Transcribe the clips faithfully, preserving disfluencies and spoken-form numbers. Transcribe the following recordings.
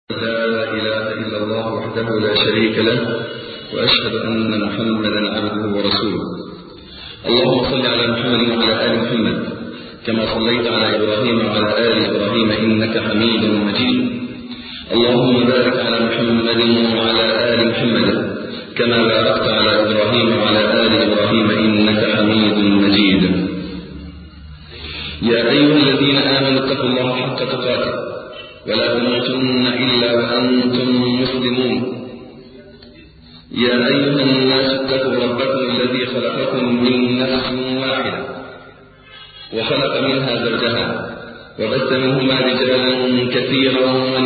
لا إله إلا الله وحده لا شريك له، وأشهد أن محمدا عبده ورسوله. اللهم صل على محمد وعلى آل محمد كما صليت على إبراهيم وعلى آل إبراهيم إنك حميد مجيد. اللهم بارك على محمد وعلى آل محمد كما باركت على إبراهيم وعلى آل إبراهيم إنك حميد مجيد. يا أيها الذين آمنوا اتقوا الله حق تقاته ولا تموتن إلا وأنتم مسلمون. يا أيها الناس اتقوا ربكم الذي خلقكم من نفس واحدة وخلق منها زوجها وبث منهما رجالا كثيرا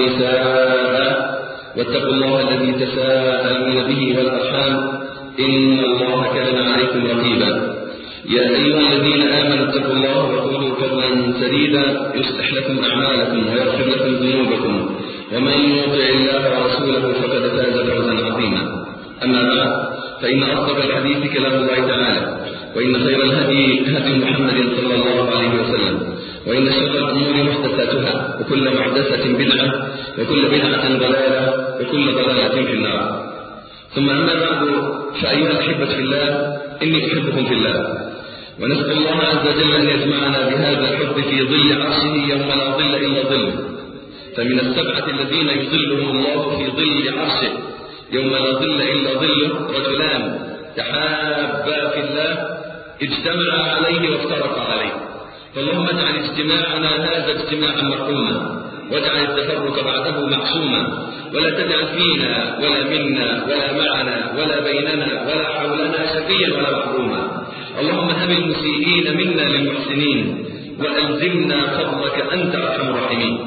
ونساء، واتقوا الله الذي تساءلون به والأرحام إن الله كان عليكم رقيبا. يا أيها الذين آمنوا اتقوا الله وقولوا قولا سديدا يصلح لكم أعمالكم ويغفر لكم ذنوبكم، ومن يطع الله ورسوله فقد فاز فوزا عظيما. أما بعد، فإن أصدق الحديث كلام الله تعالى، وإن خير الهدي هدي محمد صلى الله عليه وسلم، وإن شر الأمور محدثاتها، وكل محدثة بدعة، وكل بدعة ضلالة، وكل ضلالة في النار. ثم أما بعد، فأيها الأحبة في الله، إني أحبكم في الله، ونسأل الله عز وجل أن يجمعنا بهذا الحب في ظل عرشه يوم لا ظل إلا ظله. فمن السبعة الذين يظلهم الله في ظل عرشه يوم لا ظل إلا ظله رجلان تحابا في الله اجتمعا عليه وافترقا عليه. فاللهم اجعل اجتماعنا هذا اجتماعا مرحوما، واجعل التفرق بعده معصوما، ولا تجعل فينا ولا منا ولا معنا ولا بيننا ولا حولنا شقيا ولا محروما. اللهم هب المسيئين منا للمحسنين، وألزمنا فضلك أنت أرحم الراحمين.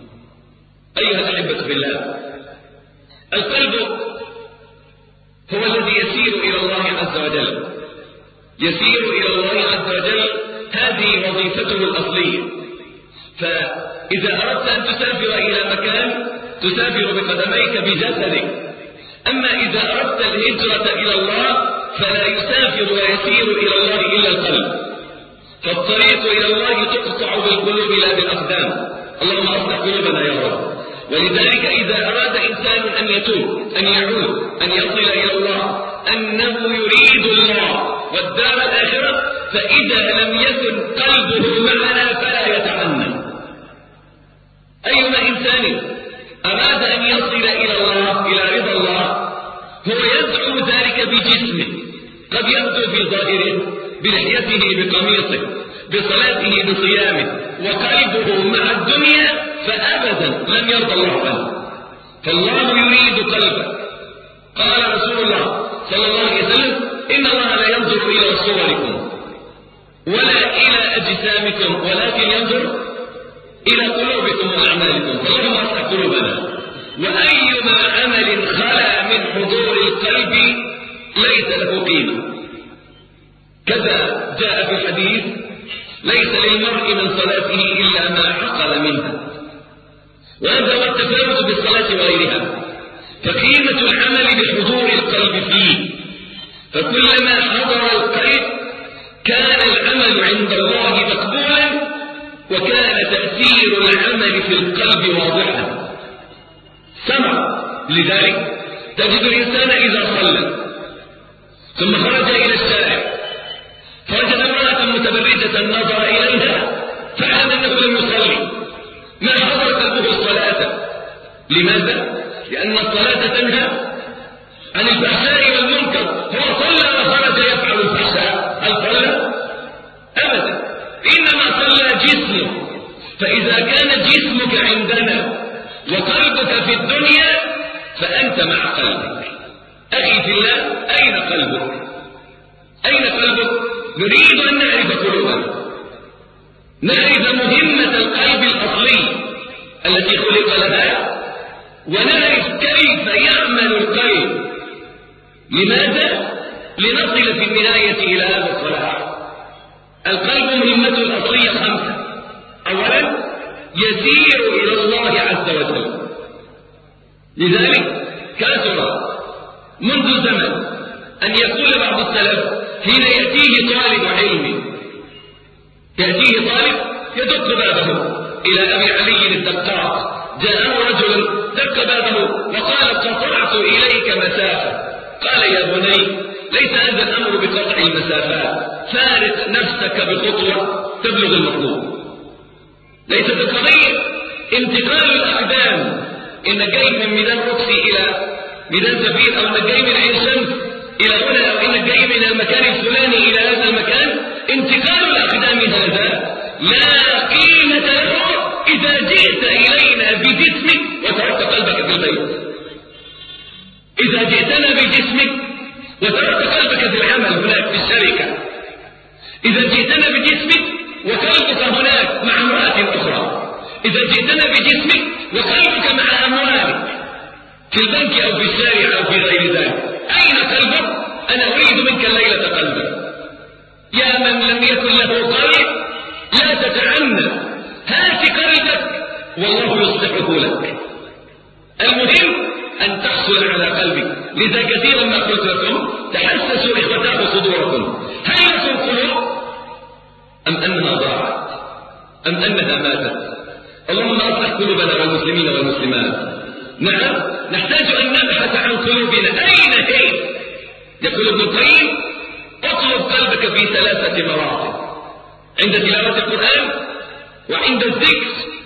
أيها الأحبة في الله، القلب هو الذي يسير إلى الله عز وجل، يسير إلى الله عز وجل، هذه وظيفته الأصلية. فإذا أردت أن تسافر إلى مكان تسافر بقدميك بجسدك، أما إذا أردت الهجرة إلى الله فلا يسافر ويسير إلى الله إلا القلب. فالطريق إلى الله تقطع بالقلوب لا بالأقدام. اللهم أصلح قلوبنا يا رب. ولذلك إذا أراد إنسان أن يتوب، أن يعود، أن يصل إلى الله، أنه يريد الله والدار الآخرة، فإذا لم يكن قلبه معنا فلا يتعنى. أيما إنسان أراد أن يصل إلى الله، إلى رضا الله، هو يدعو ذلك بجسمه، قد يبدو في ظاهره بلحيته بقميصه بصلاته بصيامه، وقلبه مع الدنيا، فأبدا لم يرضى الله عنه. فالله يريد قلبه. قال رسول الله صلى الله عليه وسلم: إن الله لا ينظر إلى صوركم ولا إلى أجسامكم ولكن ينظر إلى قلوبكم وأعمالكم. فاللهم أصلح قلوبنا. وأيما عمل خلا من حضور القلب ليس له قيمة. كذا جاء في الحديث: ليس للمرء من صلاته إلا ما عقل منها. وهذا هو التفاوت بالصلاة وغيرها. فقيمة العمل بحضور القلب فيه، فكلما حضر القلب كان العمل عند الله مقبولا، وكان تأثير العمل في القلب واضحا. سمع. لذلك تجد الإنسان إذا صلى ثم خرج إلى الشارع فوجد امرأة متبرجة نظر إليها فعلم أنه لم يصلي، ما حضر قلبه الصلاة. لماذا؟ لأن الصلاة تنهى عن الفحشاء والمنكر. هو صلى وخرج يفعل الفحشاء، هل صلى؟ أبدا. إنما صلى جسمه. فإذا كان جسمك عندنا وقلبك في الدنيا فأنت مع قلبك. أخي في الله، أين قلبك؟ أين قلبك؟ نريد أن نعرف قلوبنا، نعرف مهمة القلب الأصلي التي خلق لها، ونعرف كيف يعمل القلب. لماذا؟ لنصل في النهاية إلى هذا الصلاح. القلب مهمته الأصلية خمسة. أولا، يسير إلى الله عز وجل. لذلك كثر منذ زمن أن يقول بعض السلف حين يأتيه طالب علم، يأتيه طالب يدق بابه إلى أبي علي الدقاق، جاءه رجل دق بابه وقال قطعت إليك مسافة. قال يا بني ليس هذا الأمر بقطع المسافات، فارق نفسك بخطوة تبلغ المطلوب. ليست القضية انتقال الأقدام، إن جاي من ميدان روكسي إلى ميدان زفير، أو إن جاي من عين شمس إلى هنا، أو إن جاي من المكان الفلاني إلى هذا المكان. انتقال الأقدام هذا لا قيمة له إذا جئت إلينا بجسمك وتركت قلبك في البيت. إذا جئتنا بجسمك وتركت قلبك في العمل هناك في الشركة، إذا جئتنا بجسمك وقلبك هناك مع امرأة أخرى، إذا جئتنا بجسمك وقلبك مع أموالك في البنك أو في الشارع أو في غير ذلك، أين قلبك؟ أنا أريد منك الليلة قلبك. يا من لم يكن له قلب لا تتعنى، هات قلبك والله يصلحه لك. المهم أن تحصل على قلبك. لذا كثيرا ما قلت لكم تحسسوا إخوتاه صدوركم، هل يصل القلوب أم أنها ضاعت أم أنها ماتت؟ اللهم أصلح قلوبنا والمسلمين والمسلمات. نعم نحتاج أن نبحث عن قلوبنا، أين هي؟ يقول ابن القيم اطلب قلبك في ثلاثة مواطن: عند تلاوة القرآن، وعند الذكر،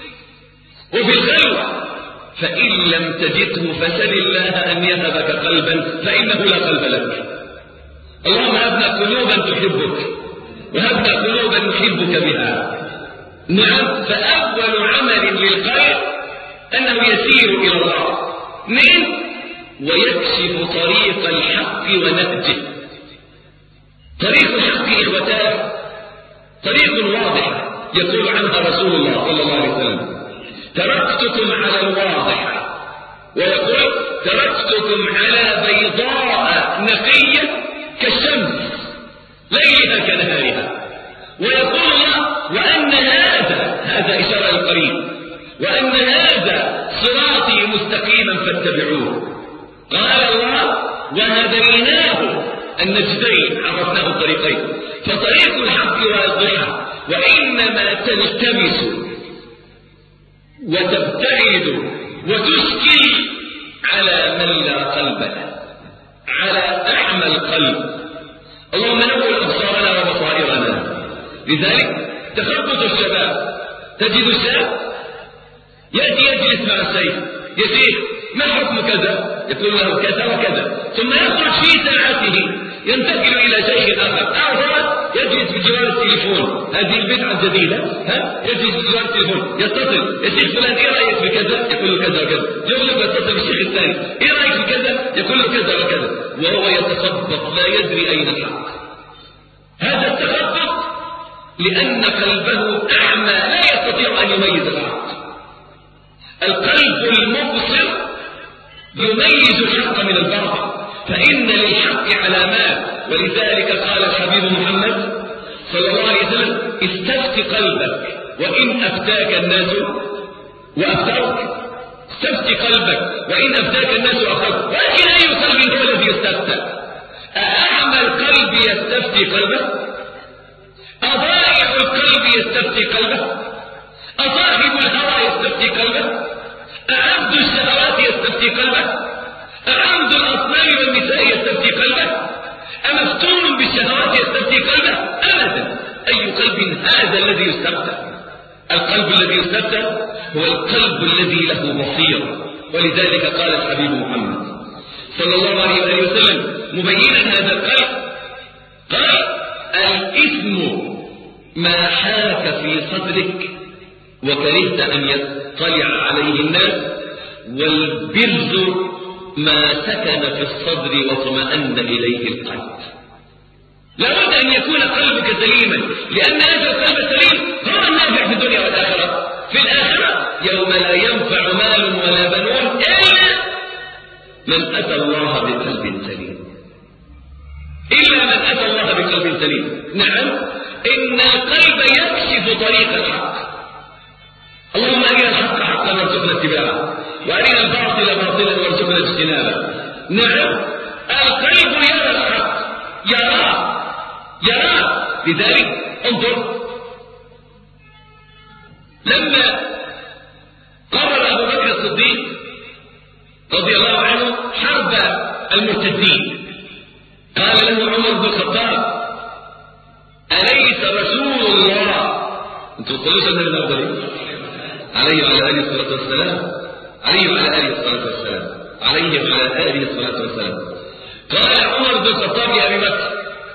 وفي الخلوة. فإن لم تجده فسل الله أن يهبك قلبا فإنه لا قلب لك. اللهم هبنا قلوبا تحبك، وهبنا قلوبا نحبك بها. نعم فأول عمل للقلب أنه يسير إلى الله. من ويكشف طريق الحق ونهجه. طريق الحق إخوتاه طريق واضح يقول عنها رسول الله صلى الله عليه وسلم: تركتكم على الواضح، ويقول تركتكم على بيضاء نقية كالشمس ليلها كنهارها. ويقول الله: وأن هذا هذا إشارة القريب، وأن هذا صراطي مستقيما فاتبعوه. قال الله: وهديناه النجدين، عرفناه الطريقين. فطريق الحق واضحة، وإنما تلتمس وتبتعد وتشكل على من لا قلب له، على أعمى القلب. اللهم نور أبصارنا وبصائرنا. لذلك تخبط الشباب، تجد الشاب يأتي يجلس مع الشيخ: يا شيخ ما حكم كذا؟ يقول له كذا وكذا، ثم يخرج في ساعته ينتقل إلى شيء آخر، أو يجلس بجوار التليفون. هذه البدعة الجديدة، ها يجلس بجوار التليفون يتصل: يا شيخ فلان إيه رأيك في كذا؟ يقول له كذا وكذا. يغلب يتصل بالشيخ الثاني: إيه رأيك في كذا؟ يقول له كذا وكذا، وهو يتخبط لا يدري أين الحق. هذا التخبط لأن قلبه أعمى لا يستطيع أن يميز الحق. القلب المبصر يميز الحق من الباطل، فإن للحق علامات. ولذلك قال الحبيب محمد صلى الله عليه وسلم: استفت قلبك وإن أفتاك الناس وأفتوك. استفت قلبك وإن أفتاك الناس وأفتوك. ولكن أي قلب هو الذي يستفتى؟ أعمى القلب يستفتي قلبه؟ أضائع القلب يستفتي قلبه؟ أصاحب الهوى يستفتي قلبه؟ أعبد الشهوات يستفتي قلبه؟ أعبد الأصنام والنساء يستفتي قلبه؟ أمفتون بالشهوات يستفتي قلبه؟ أبدا. أي قلب هذا الذي يستفتى؟ القلب الذي يستفتى هو القلب الذي له بصيرة. ولذلك قال الحبيب محمد صلى الله عليه وسلم مبينا هذا القلب، قال: الإثم ما حاك في صدرك وكرهت أن يطلع عليه الناس، والبر ما سكن في الصدر واطمأن إليه القلب. لابد أن يكون قلبك سليما، لأن هذا القلب السليم هو النافع في الدنيا والآخرة. في الآخرة يوم لا ينفع مال ولا بنون إلا من أتى الله بقلب سليم، إلا من أتى الله بقلب سليم. نعم إن القلب يكشف طريق الحق. اللهم أرنا الحق حقا وارزقنا اتباعه، وأرنا الباطل باطلا وارزقنا اجتنابه. نعم القلب يرى الحق، يراه يراه. لذلك انظر، لما قرر أبو بكر الصديق رضي الله عنه حرب المرتدين، قال له عمر بن الخطاب: أليس رسول الله، انتم تقولوا سنة الأفضل عليه وعلى آله الصلاة والسلام، عليه وعلى آله الصلاة والسلام، عليه وعلى آله الصلاة والسلام. قال عمر بن الخطاب لأبي بكر: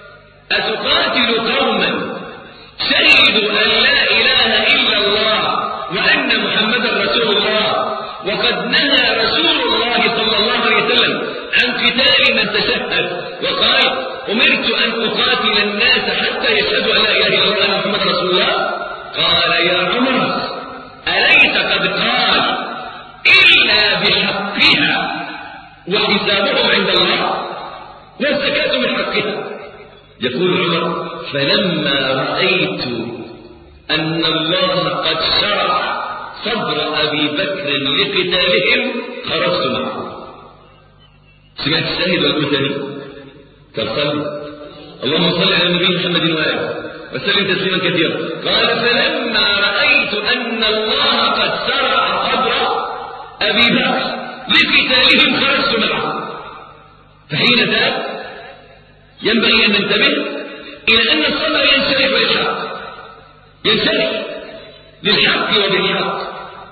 أتقاتل قوما شهدوا أن لا إله إلا الله وأن محمدا رسول الله، وقد نهى رسول الله صلى الله عليه وسلم عن قتال من تشهد وقال: أمرت أن أقاتل الناس حتى يشهدوا أن لا إله إلا الله وأن محمدا رسول الله؟ قال: يا عمر، أليس قد قال إلا بحقها وحسابهم عند الله والزكاة من حقها؟ يقول عمر: فلما رأيت أن الله قد شرع صدر أبي بكر لقتالهم خرجت معه. سمعت الشاهد والمتني؟ فصل اللهم صل على النبي محمد وآله وسلم تسليما كثيرا. قال: فلما رأيت أن الله قد شرع صدر أبي بكر لقتالهم خرجت معه. فحين ذاك ينبغي أن ننتبه إلى أن الصدر ينشرح للحق، ينشرح للحق وبالحق،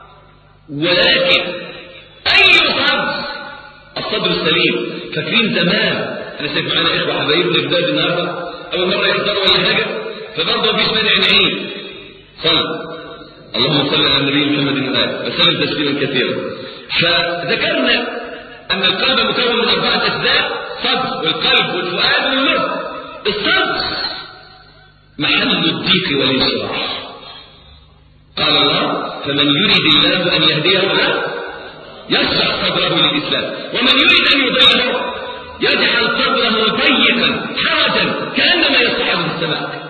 ولكن أي صدر؟ الصدر السليم. فاكرين زمان، أنا شايف معنا إخوة حبايبنا جداد النهارده أول مرة يحضروا ولا حاجة، فبرضه مفيش مانع نعيد. صل اللهم صل على النبي محمد وآله وسلم تسليما كثيرا. فذكرنا أن القلب مكون من أربعة أجزاء: صدر والقلب والفؤاد والمرء. الصدر محل الضيق والانشراح. قال الله: فمن يريد الله أن يهديه له يشرح صدره للإسلام، ومن يريد أن يضله يجعل صدره ضيقا حرجا كأنما يصعد في السماء.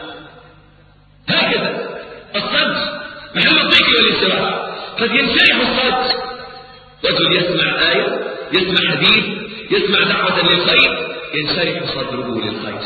هكذا الصدر محل الضيق والانشراح. قد ينشرح الصدر، رجل يسمع آية، يسمع حديث، يسمع دعوة للخير، ينشرح صدره للخير.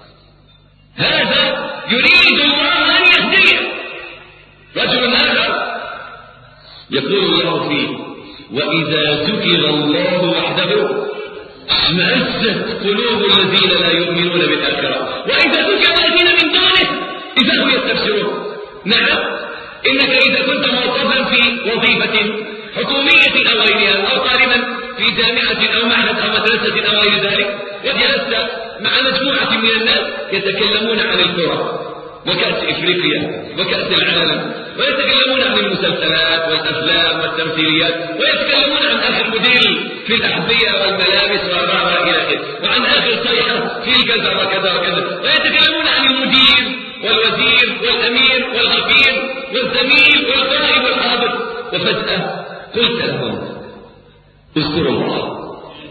هذا يريد الله أن يهديه. رجل آخر يقول الله فيه: وإذا ذكر الله وحده اشمأزت قلوب الذين لا يؤمنون بالآخرة وإذا ذكر الذين من دونه إذا هم يستبشرون. نعم، إنك إذا كنت موظفا في وظيفة حكومية أو غيرها، أو طالبا في جامعة أو معهد أو مدرسة أو غير ذلك، وجلست مع مجموعة من الناس يتكلمون عن الكرة وكأس إفريقيا وكأس العالم، ويتكلمون عن المسلسلات والأفلام والتمثيليات، ويتكلمون عن آخر موديل في الأحذية والملابس والرابع إلى آخره، وعن آخر صيحة في كذا وكذا وكذا، ويتكلمون عن المدير والوزير والأمير والغفير والزميل والقائد والحاضر. وفجأة قلت لهم: اذكروا الله.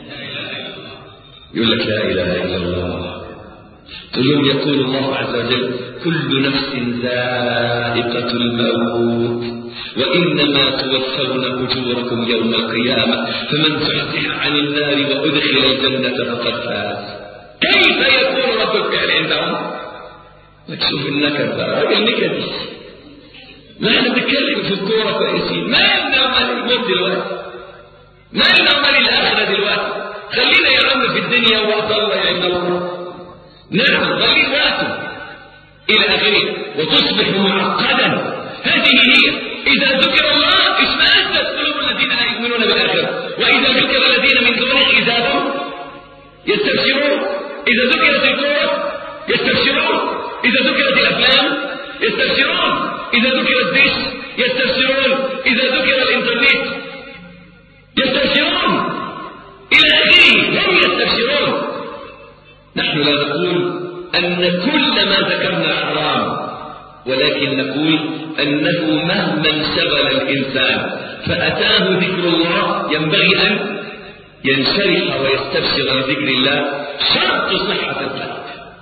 يقول لك: لا إله إلا الله. اليوم يقول الله عز وجل: كل نفس ذائقة الموت وإنما توفون أجوركم يوم القيامة فمن زحزح عن النار وأدخل الجنة فقد فاز. كيف يكون رد الفعل عندهم؟ تشوف النكد بقى، راجل نكد. ما احنا بنتكلم في الكورة كويسين، ما لنا مال الموت دلوقتي، ما لنا مال الآخرة دلوقتي. خلينا يا عم في الدنيا وعد الله عند الله. نعم، خليك وقته إلى آخره، وتصبح معقدا. هذه هي: إذا ذكر الله اشمأزت قلوب الذين لا يؤمنون بالآخرة وإذا ذكر الذين من دونه إذا هم يستبشرون. إذا ذكرت الكورة يستبشرون، إذا ذكرت الأفلام يستبشرون، إذا ذكر الدش يستبشرون، إذا ذكر الإنترنت يستبشرون إلى آخره، هم يستبشرون. نحن لا نقول أن كل ما ذكرنا حرام، ولكن نقول أنه مهما انشغل الإنسان فأتاه ذكر الله ينبغي أن ينشرح ويستبشر بذكر الله. شرط صحة القلب،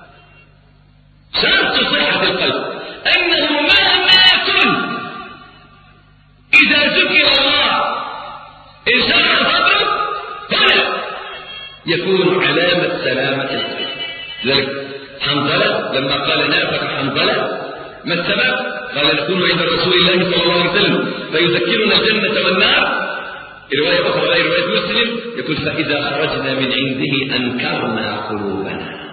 شرط صحة القلب أنه مهما كن إذا ذكر الله انشرح صدره هنا يكون علامة سلامة القلب. لذلك حنظلة لما قال: نافق حنظلة ما السبب؟ قال: نكون عند رسول الله صلى الله عليه وسلم فيذكرنا الجنة والنار رواية أخرى غير رواية مسلم يقول فإذا خرجنا من عنده أنكرنا قلوبنا.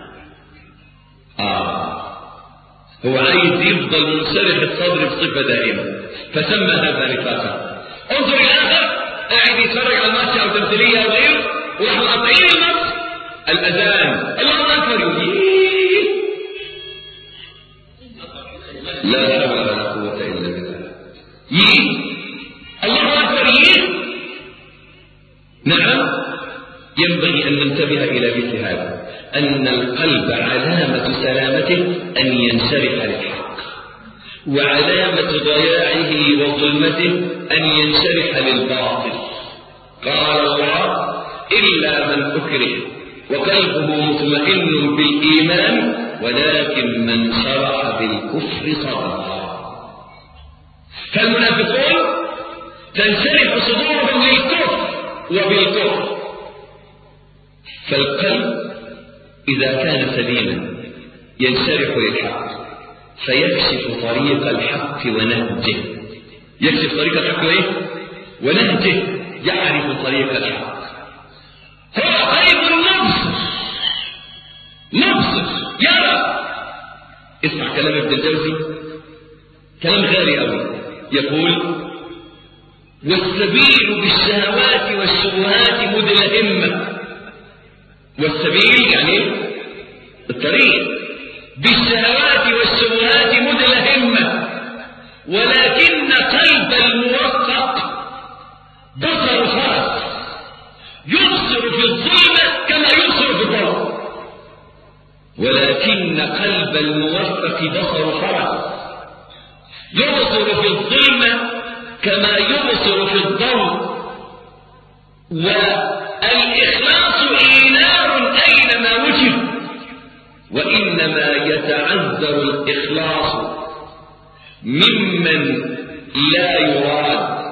آه هو عايز يفضل منشرح الصدر بصفة دائمة فسمى هذا نفاقا. انظر الآخر قاعد يتفرج على الماتش أو تمثيلية أو غيره وراح مقاطعين الماتش الأذان الله أكبر يقول لا حول ولا قوة إلا بالله يي الله أكبر يي. نعم ينبغي أن ننتبه إلى مثل هذا أن القلب علامة سلامته أن ينشرح للحق وعلامة ضياعه وظلمته أن ينشرح للباطل. قال الله إلا من أكره وقلبه مطمئن بالإيمان ولكن من شرح بالكفر صدرا. فالمنافقون تنشرح صدورهم للكفر وبالكفر. فالقلب إذا كان سليما ينشرح للحق فيكشف طريق الحق ونهجه. يكشف طريق الحق وإيه؟ ونهجه يعرف طريق الحق. هو قلب مبصر مبصر يرى. اسمع كلام ابن الجوزي كلام غالي أوي يقول والسبيل بالشهوات والشبهات مدلهمة. والسبيل يعني الطريق بالشهوات والشبهات مدلهمة ولكن قلب الموفق بصر خاص يبصر في الظلمة كما يبصر في الضوء. ولكن قلب الموفق بصر خاص يبصر في الظلمة كما يبصر في الضوء. والإخلاص إينار أينما وجد وإنما يتعذر الإخلاص ممن لا يراد.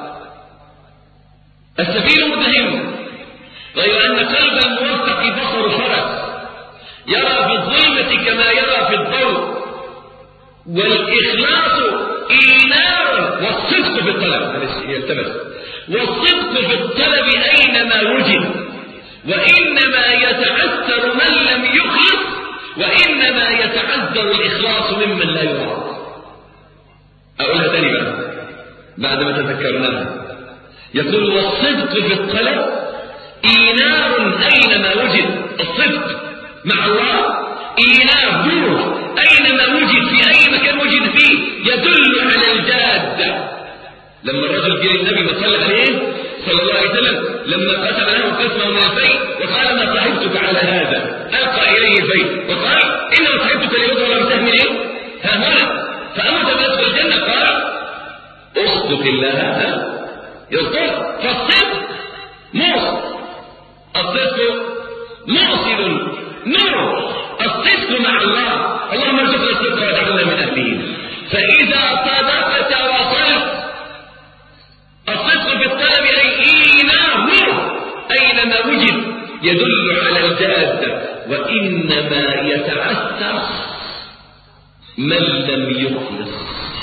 السبيل مدهم غير أن قلب الموفق بصر فرس يرى في الظلمة كما يرى في الضوء. والإخلاص إينار والصدق في الطلب هذا يلتبس والصدق في الطلب أينما وجد وإنما يتعذر من لم يخلص وإنما يتعذر الإخلاص ممن لا يراد. أقولها تاني بقى بعد ما تذكرناها. يقول والصدق في الطلب إينار أينما وجد. الصدق مع الله إينار نور أينما وجد في أي مكان وجد فيه يدل على الجادة. لما الرجل جاء النبي ما صلى عليه صلى الله عليه وسلم لما قسم له قسمه من الفيء وقال ما صاحبتك على هذا ألقى إليه الفيء وقال إنما صاحبتك ليضرب بسهم إيه ها هنا فأمت بأسفل الجنة قال أصدق الله ها يصدق. فالصدق موصل الصدق موصل نور. الصدق مع الله اللهم ارزقنا الصدق واجعلنا من أهله. فإذا صدقت وصلت الصدق في الطلب أي إينار نور أينما وجد يدل على الجادة. وإنما يتعثر من لم يخلص.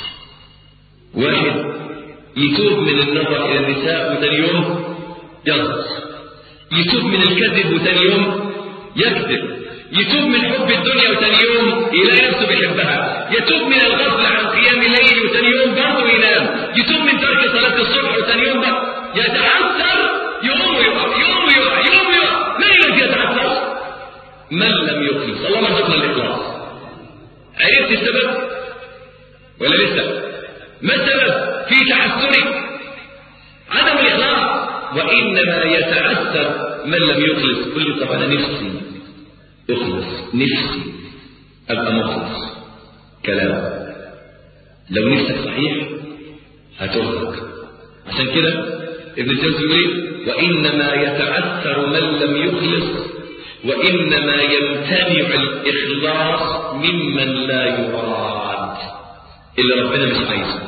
واحد يتوب من النظر إلى النساء وثاني يوم ينظر. يتوب من الكذب وثاني يوم يكذب. يتوب من حب الدنيا وثاني يوم يلاقي نفسه بيحبها. يتوب من الغفل عن قيام الليل وثاني يوم برضه ينام. يتوب من ترك صلاة الصبح وثاني يوم بقى يتعثر يوم ويقع يوم ويقع يوم ويقع. من الذي يتعثر؟ من لم يخلص. اللهم ارزقنا الإخلاص. عرفت السبب ولا لسه؟ ما السبب في تعثرك؟ عدم الإخلاص. وإنما يتعثر من لم يخلص. قل لي طب أنا نفسي اخلص نفسي أبقى مخلص. كلام لو نفسك صحيح هترزق. عشان كده ابن الجوزي يقول وإنما يتعثر من لم يخلص وإنما يمتنع الإخلاص ممن لا يراد. اللي ربنا مش عايزه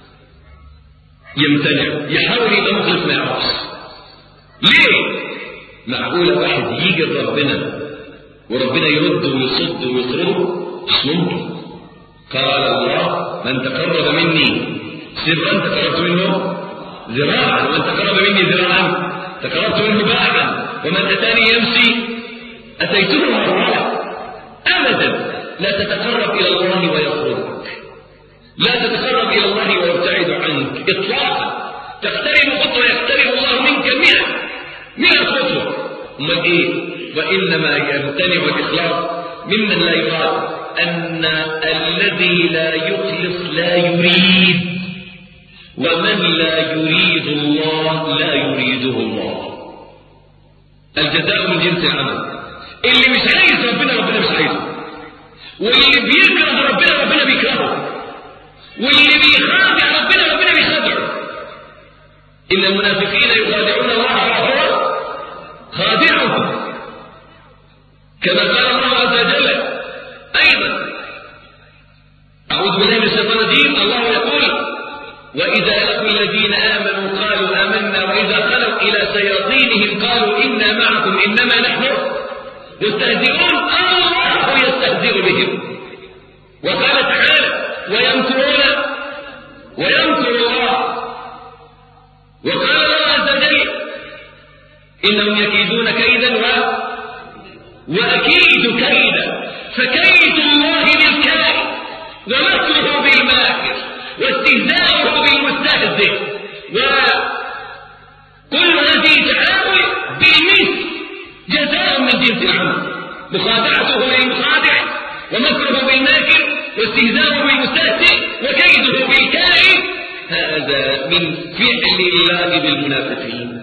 يمتنع يحاول يبقى مخلص ما يعرفش. ليه؟ معقولة واحد يجي لربنا وربنا يرد ويصد ويطرده؟ مش ممكن. قال الله من تقرب مني سرا تقربت منه ذراعا، ومن تقرب مني ذراعا تقربت منه باعا، ومن أتاني يمشي أتيته هرولة. أبدا لا تتقرب إلى الله ويطردك، لا تتقرب إلى الله ويبتعد عنك إطلاقا. تقترب خطوة يقترب الله منك مئة مئة خطوة. أمال إيه؟ وإنما يمتنع الإخلاص ممن لا يراد، أن الذي لا يخلص لا يريد، ومن لا يريد الله لا يريده الله. الجزاء من جنس العمل. اللي مش عايز ربنا ربنا مش عايزه، واللي بيكره ربنا ربنا بيكرهه، واللي بيخادع ربنا ربنا بيخادعه. إن المنافقين يخادعون الله وهو خادعهم، كما قال الله عز وجل أيضا. أعوذ بالله من الشيطان الرجيم. الله يقول: وإذا لقوا الذين آمنوا قالوا آمنا وإذا خلوا إلى شياطينهم قالوا إنا معكم إنما نحن مستهزئون. الله يستهزئ بهم. وقال تعالى: ويمكرون ويمكر الله. وقال الله عز وجل: إنهم يكيدون كيدا و... وأكيد كيدا، فكيد الله بالكائد ومكره بالماكر واستهزاؤه بالمستهزئ، وكل هذه تعامل بالمثل جزاء من جنس العمل. مخادعته للمخادع، ومكره بالماكر، واستهزاؤه بالمستهزئ، وكيده بالكائد. هذا من فعل الله بالمنافقين.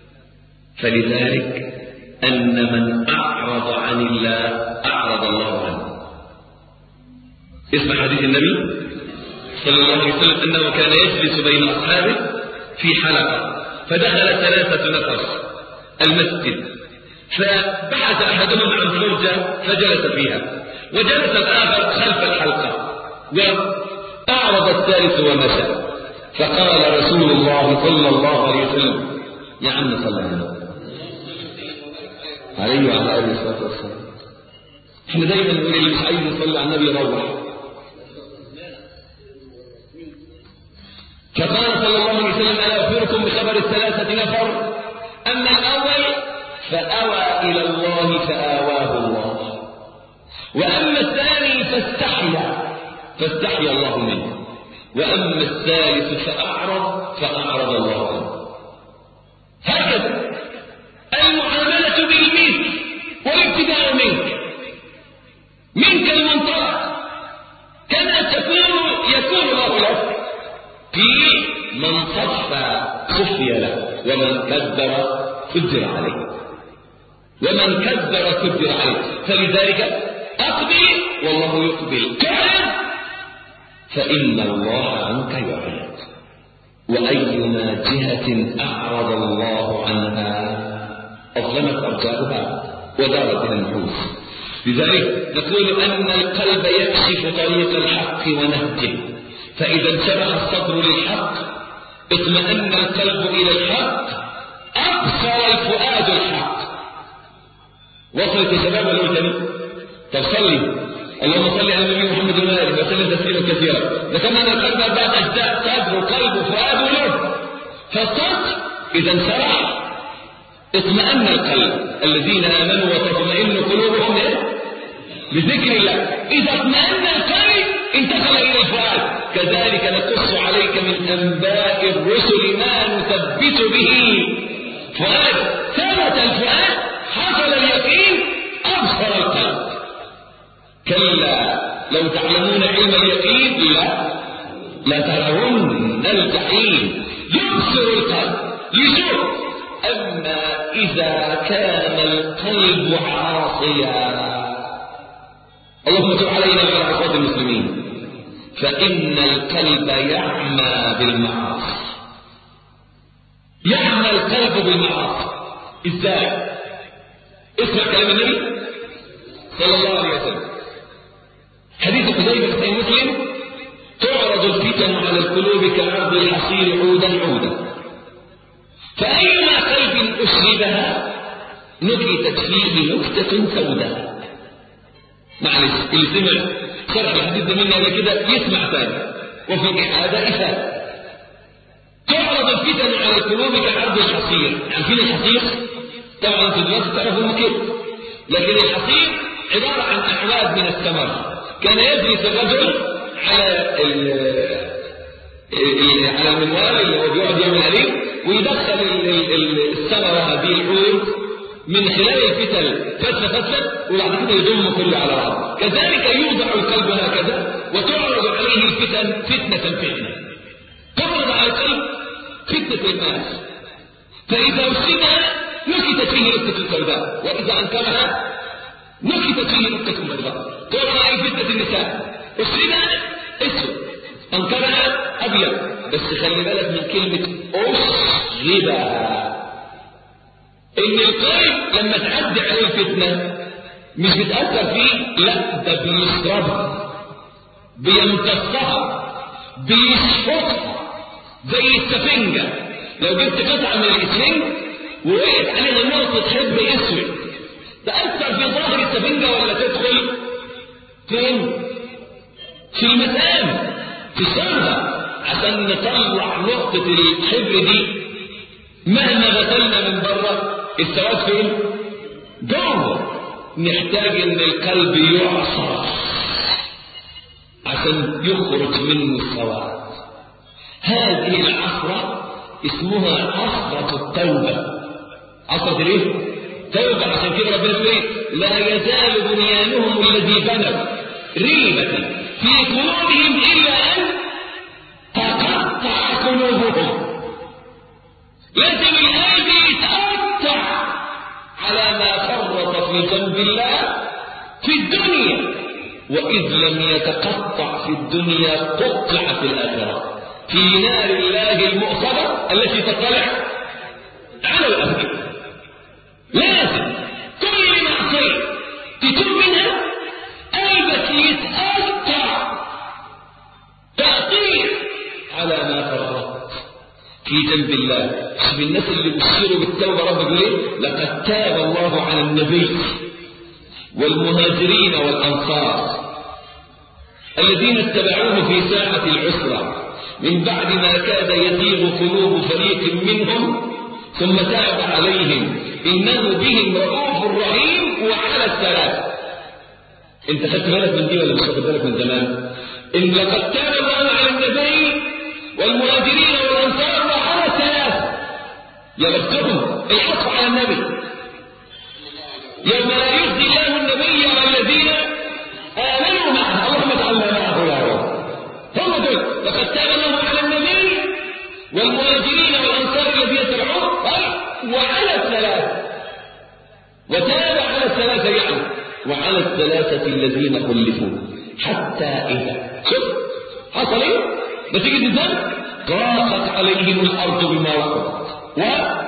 فلذلك أن من أعرض عن الله أعرض الله عنه. اسمع حديث النبي صلى الله عليه وسلم أنه كان يجلس بين أصحابه في حلقة، فدخل ثلاثة نفر المسجد، فبحث أحدهم عن فرجة فجلس فيها، وجلس الآخر خلف الحلقة، وأعرض الثالث ومشى. فقال رسول الله صلى الله عليه وسلم: يا عم صلى الله عليه وعلى آله الصلاة والسلام. احنا دايما نقول اللي مش عايز يصلي على النبي يروح. فقال صلى الله عليه وسلم: ألا أخبركم بخبر الثلاثة نفر؟ أما الأول فأوى إلى الله فآواه الله، وأما الثاني فاستحيا فاستحيا الله منه، وأما الثالث فأعرض فأعرض الله عنه. هكذا المعاملة بالمثل والابتداء منك منك المنطق، كما تكون يكون الله لك. في من صفى خفي له، ومن كذب كذب عليه، ومن كذب كذب عليه. فلذلك أقبل والله يقبل، تعرض فإن الله عنك يعرض. وأيما جهة أعرض الله عنها أظلمت أرجاؤها ودارت إلى النحوس. لذلك نقول أن القلب يكشف طريق الحق ونهجه، فإذا انشرح الصدر للحق اطمأن القلب إلى الحق، أبصر الفؤاد الحق. وصلت يا شباب ولا تاني؟ طب صلي اللهم صل على النبي محمد وآله وسلم تسليما كثيرا. ذكرنا أن القلب أربعة أجزاء: صدر وقلب وفؤاد ولب. فالصدر إذا انشرح اطمأن القلب. الذين آمنوا وتطمئن قلوبهم بذكر الله. إذا اطمأن القلب انتقل إلى الفؤاد. كذلك نقص عليك من أنباء الرسل ما نثبت به فؤاد. ثبت الفؤاد، حصل اليقين، أبصر القلب. كلا لو تعلمون علم اليقين لا لا ترون الجحيم. يبصر القلب يشوف. أما إذا كان القلب عاصيا، اللهم تب علينا وعلى عصاة المسلمين، فإن القلب يعمى بالمعاصي. يعمى القلب بالمعاصي. إزاي؟ اسمع كلام النبي صلى الله عليه وسلم، حديث حذيفة في مسلم: تعرض الفتن على القلوب كعرض الحصير عودا عودا، فأيما قلب أشربها نكتت فيه نكتة سوداء. معلش اللي سمع شرح الحديث ده مني قبل كده يسمع ثاني، وفي الإعادة إفادة. تعرض الفتن على القلوب كعرض الحصير. عارفين الحصير؟ طبعا انتوا دلوقتي تعرفوا كده، لكن الحصير عباره عن اعواد من الثمر. كان يجلس الرجل على على المنوال اللي هو بيقعد يعمل عليه ويدخل الثمره هذه العود من خلال الفتل فتله فتله وبعد كده يضم كله على بعض. كذلك يوضع القلب هكذا وتعرض عليه الفتن فتنه فتنه. تعرض على القلب فتنه الناس، فاذا وسمها نكتت فيه نكته السوداء، واذا انكرها نكتت فيه نكته بيضاء. تعرض عليه فتنه النساء، وسمها اسود، انكرها ابيض. بس خلي بالك من كلمه اصغبها، ان القلب لما تعدي عليه الفتنه مش بتاثر فيه، لا ده بيشربها، بيمتصها، بيشفطها زي السفنجه. لو جبت قطعه من الاسفنج ووقعت عليها نقطه حب اسود، تاثر في ظاهر السفنجه ولا تدخل فين؟ في المسام، في الشربه. عشان نطلع نقطه الحبر دي مهما غسلنا من بره السواد فين؟ جوه. نحتاج ان القلب يعصر عشان يخرج منه السواد. هذه العصرة اسمها عصرة التوبة. عصرة الايه؟ توبة. عشان كده ربنا يقول ايه؟ لا يزال بنيانهم الذي بنوا ريبة في قلوبهم الا ان تقطع قلوبهم. لازم القلب يتقطع على ما فرط في جنب الله في الدنيا، وإذ لم يتقطع في الدنيا قطع في الآخرة في نار الله المؤصدة التي تطلع على الأفئدة. لازم كل معصية تتوب منها قلبك يتقطع تقطيع على ما فرط في جنب الله. شوف الناس اللي بيشيروا بالتوبة ربك ليه؟ لقد تاب الله على النبي والمهاجرين والأنصار الذين اتبعوه في ساعة العسرة من بعد ما كاد يزيغ قلوب فريق منهم ثم تاب عليهم إنه بهم رؤوف رحيم. وعلى الثلاث. انت خدت بالك من دي ولا مش خدت بالك من زمان؟ إن لقد تاب الله على النبي والمهاجرين والأنصار وعلى الثلاث. يا بختهم العطف على النبي يوم لا يخزي الله النبي والذين آمنوا معه. اللهم اجعلنا معه يا رب. هم دول لقد تاب الله على النبي والمهاجرين والأنصار الذين اتبعوه وعلى الثلاث. وتاب على الثلاثة يعني وعلى الثلاثة الذين خلفوا حتى إذا شوف حصل ايه؟ نتيجة الذنب ضاقت عليهم الأرض بما رحبت و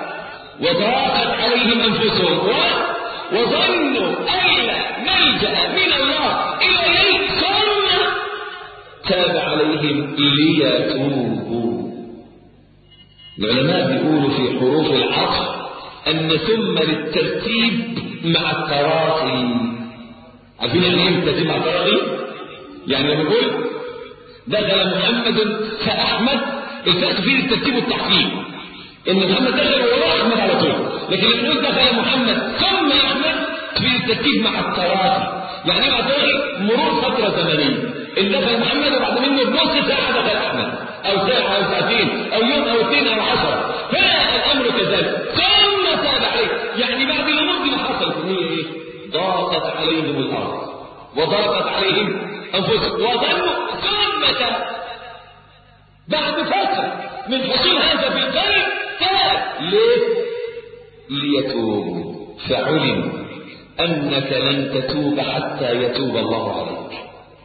وضاقت عليهم أنفسهم و وظنوا أن لا ملجأ من الله إلا إليه ثم تاب عليهم ليتوبوا. العلماء بيقولوا في حروف العطف أن ثم للترتيب مع التراخي. عارفين يعني ايه الترتيب مع التراخي؟ يعني لما نقول دخل محمد فأحمد الفرق فيه الترتيب والتحقيق، ان محمد دخل وراء احمد على طول. لكن لما نقول دخل محمد ثم احمد في الترتيب مع التراخي. يعني مع التراخي مرور فتره زمنيه، ان دخل محمد وبعد منه بنص ساعه دخل احمد او ساعه او ساعتين او يوم او اثنين او عشره. فالامر كذلك. ثم تاب عليه يعني بعد الامور دي حصلت ان هي ايه؟ ضاقت عليهم الارض وضاقت عليهم انفسهم وظنوا ثم تاب. بعد فتره من حصول هذا في القلب تاب. ليه؟ ليتوب. فعلم أنك لن تتوب حتى يتوب الله عليك.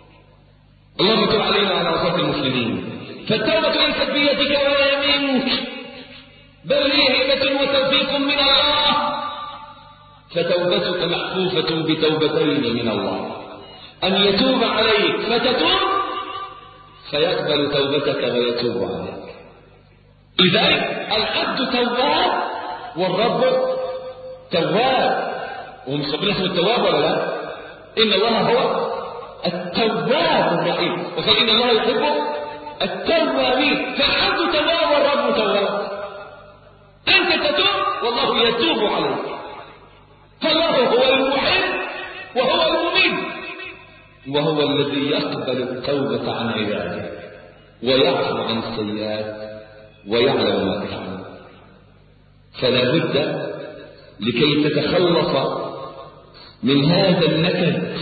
اللهم تب علينا وعلى عصاة المسلمين. فالتوبة ليست بيدك ولا منك، بل هي هبة وتوفيق من الله. فتوبتك محفوفة بتوبتين من الله، أن يتوب عليك فتتوب فيقبل توبتك ويتوب عليك. لذلك العبد تواب والرب تواب. ومش ربنا اسمه التواب ولا لا؟ إن الله هو التواب الرحيم، وقال إن الله يحب التوابين، فالعبد تواب والرب تواب. أنت تتوب والله يتوب عليك، فالله هو المحب وهو المؤمن، وهو الذي يقبل التوبة عن عباده ويعفو عن السيئات ويعلم ما تفعل. فلا بد لكي تتخلص من هذا النكد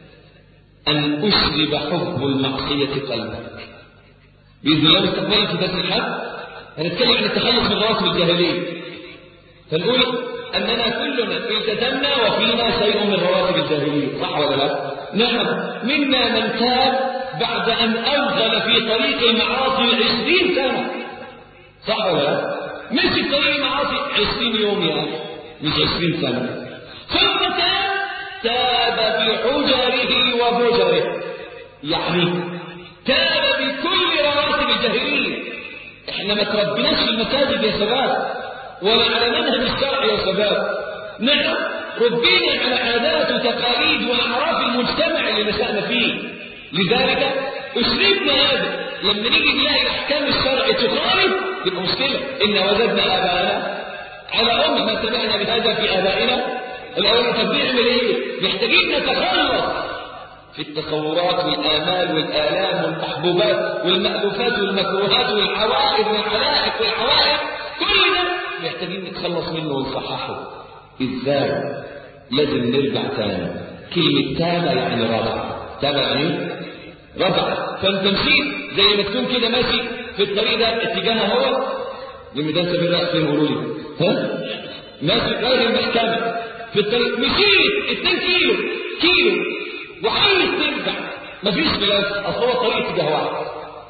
أن أشرب حب المعصية قلبك. بإذن الله مستقبلا في درس الحج هنتكلم عن التخلص من رواتب الجاهلية، فنقول أننا كلنا التزمنا وفينا شيء من رواتب الجاهلية، صح ولا لا؟ نعم، منا من تاب بعد أن أوغل في طريق المعاصي عشرين سنة، صح ولا لا؟ مش في طريق المعاصي عشرين يوم يعني، مش عشرين سنة. ثم تاب تاب بحجره وبجره، يعني تاب بكل رواتب الجاهلية. احنا ما تربناش في المساجد يا شباب، ولا على منهج الشرع يا شباب. نعم، ربينا على عادات وتقاليد واعراف المجتمع اللي نشأنا فيه، لذلك أشربنا هذا. لما نيجي نلاقي احكام الشرع تخالف تبقى مشكلة. إن وجدنا آباءنا على أمة، ما سمعنا بهذا في آبائنا الأول. طب نعمل إيه؟ محتاجين نتخلص في التصورات والآمال والآلام والمحبوبات والمألوفات والمكروهات والعوائد والعلائق والعوائق، كل ده محتاجين نتخلص منه ونصححه. إزاي؟ لازم نرجع تاني. كلمة تابع يعني رجع. تابع يعني رجع. فأنت مشيت زي ما تكون كده ماشي في الطريق ده اتجاهه هو لميدان سبيل الرأس فين قولوا لي؟ ها؟ ماشي غير المحكمة في الطريق، مشيت اتنين كيلو كيلو وعايز ترجع، مفيش خلاف، اصل هو طريق اتجاه واحد.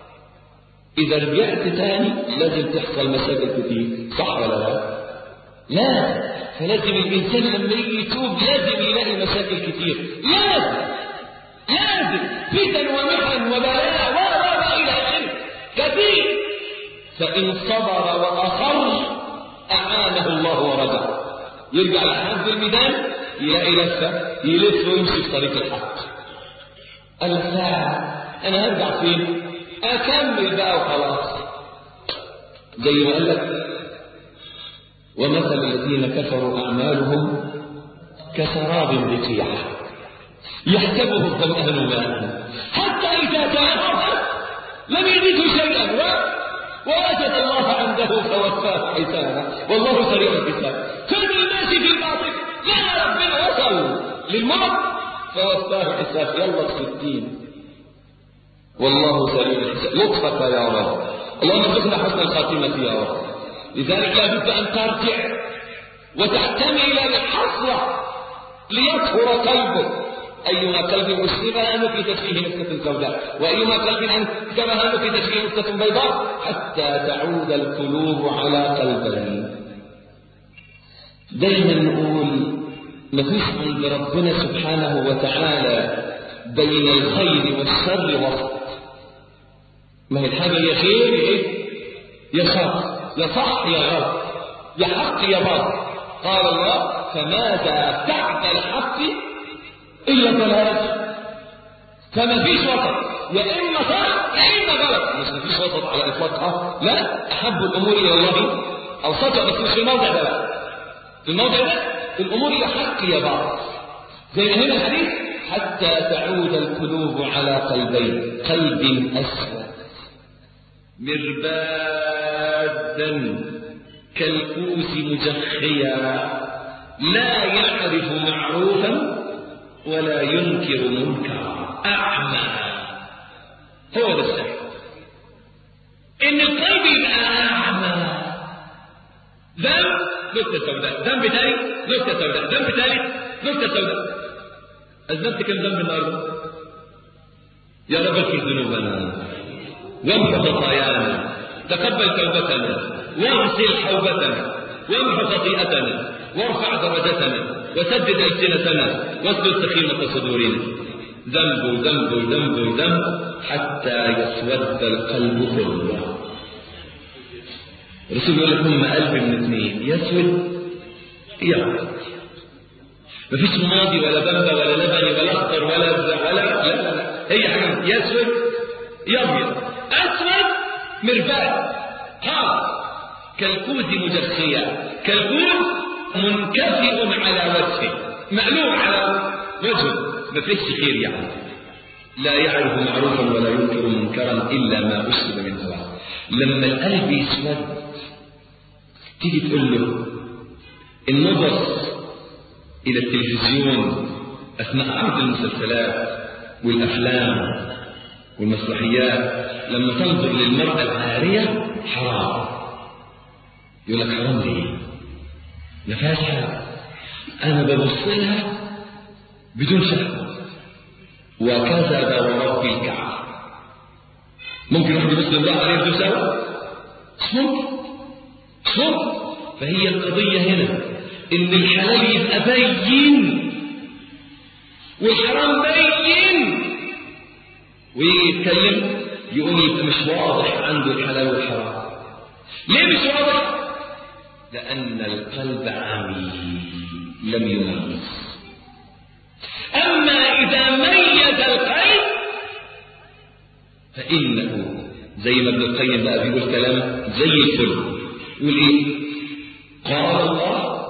اذا رجعت تاني لازم تحصل مشاكل كتير، صح ولا لا؟ لا، فلازم الانسان لما يجي يتوب لازم يلاقي مشاكل كتير، لازم لازم فتن ومحن وبلاء و الى اخره كثير. فان صبر واخر اعانه الله ورجع، يرجع لحد الميدان يلاقي لفه يلف ويمشي في طريق الحق. الساعه انا هرجع فين؟ اكمل بقى وخلاص. زي ما قال لك ومثل الذين كفروا اعمالهم كسراب بقيع يحسبه الظمآن ماء حتى اذا جاءه لم يجده شيئا ووجد الله عنده فوفاه حسابه والله سريع الحساب. كان الناس في الباطل لا ربنا وصل للموت فوفاه حساب، يلا الستين والله سريع الحساب. لطفك يا رب، اللهم ارزقنا حسن الخاتمة يا رب. لذلك لا بد ان ترجع وتعتمل الحصرة ليطهر قلبك. أيما قلب مسلمة نكتت فيه نكتة سوداء، وأيما قلب أنكرها نكتت فيه نكتة بيضاء، حتى تعود القلوب على قلبين. دايما نقول مفيش عند ربنا سبحانه وتعالى بين الخير والشر وسط. ما هي الحاجة يا خير ايه؟ يا شر، يا صح يا غلط، يا حق يا باطل. قال الله فماذا بعد الحق إلا ضلال. فما فيش وسط، يا إما صح يا إما غلط، مش ما فيش وسط على إطلاقها. لا، أحب الأمور إلى الله أوسطها، بس مش في الموضع ده بقى. في الموضع ده الأمور يا حق يا باطل. زي هنا الحديث حتى تعود القلوب على قلبين، قلب أسود مربادا كالكوس مجخيا لا يعرف معروفا ولا ينكر منكرا، أعمى. هو ده السحر، إن القلب يبقى أعمى. ذنب نكتة سوداء، ذنب ثاني نكتة سوداء، ذنب ثالث نكتة سوداء. أذنبت كم ذنب النهارده؟ يا رب اغفر ذنوبنا وامح خطايانا، تقبل توبتنا واغسل حوبتنا وامح خطيئتنا وارفع درجتنا وسدد ألسنتنا واسلل سخيمة صدورنا. ذنب ذنب ذنب ذنب حتى يسود القلب كله. الرسول يقول لك هم قلب من اثنين، يسود يعرف، مفيش ماضي ولا بمبة ولا لبني ولا اخضر ولا ولا لا لا لا، هي حاجة يسود يبيض، اسود مرباد قال كالكوز مجخيا، كالكوز منكفئ على وجهه، مألوم على وجهه، ما فيش خير يعني، لا يعرف معروفا ولا ينكر منكرا إلا ما أسلب من هواه. لما القلب يسود تيجي تقول له النظر إلى التلفزيون أثناء عرض المسلسلات والأفلام والمسرحيات، لما تنظر للمرأة العارية حرام، يقول لك حرام ليه؟ ما فيهاش حاجة، أنا ببص لها بدون شهوة. وكذب ورب الكعبة. ممكن واحد يبص لله عليه بدون شهوة؟ ممكن ممكن. فهي القضية هنا إن الحلال يبقى بين والحرام بين، ويتكلم يقوم يبقى مش واضح عنده الحلال والحرام. ليه مش واضح؟ لأن القلب عمي لم يميز. أما إذا ميز القلب فإنه زي ما ابن القيم بقى بيقول كلام زي الفل، يقول إيه؟ قال الله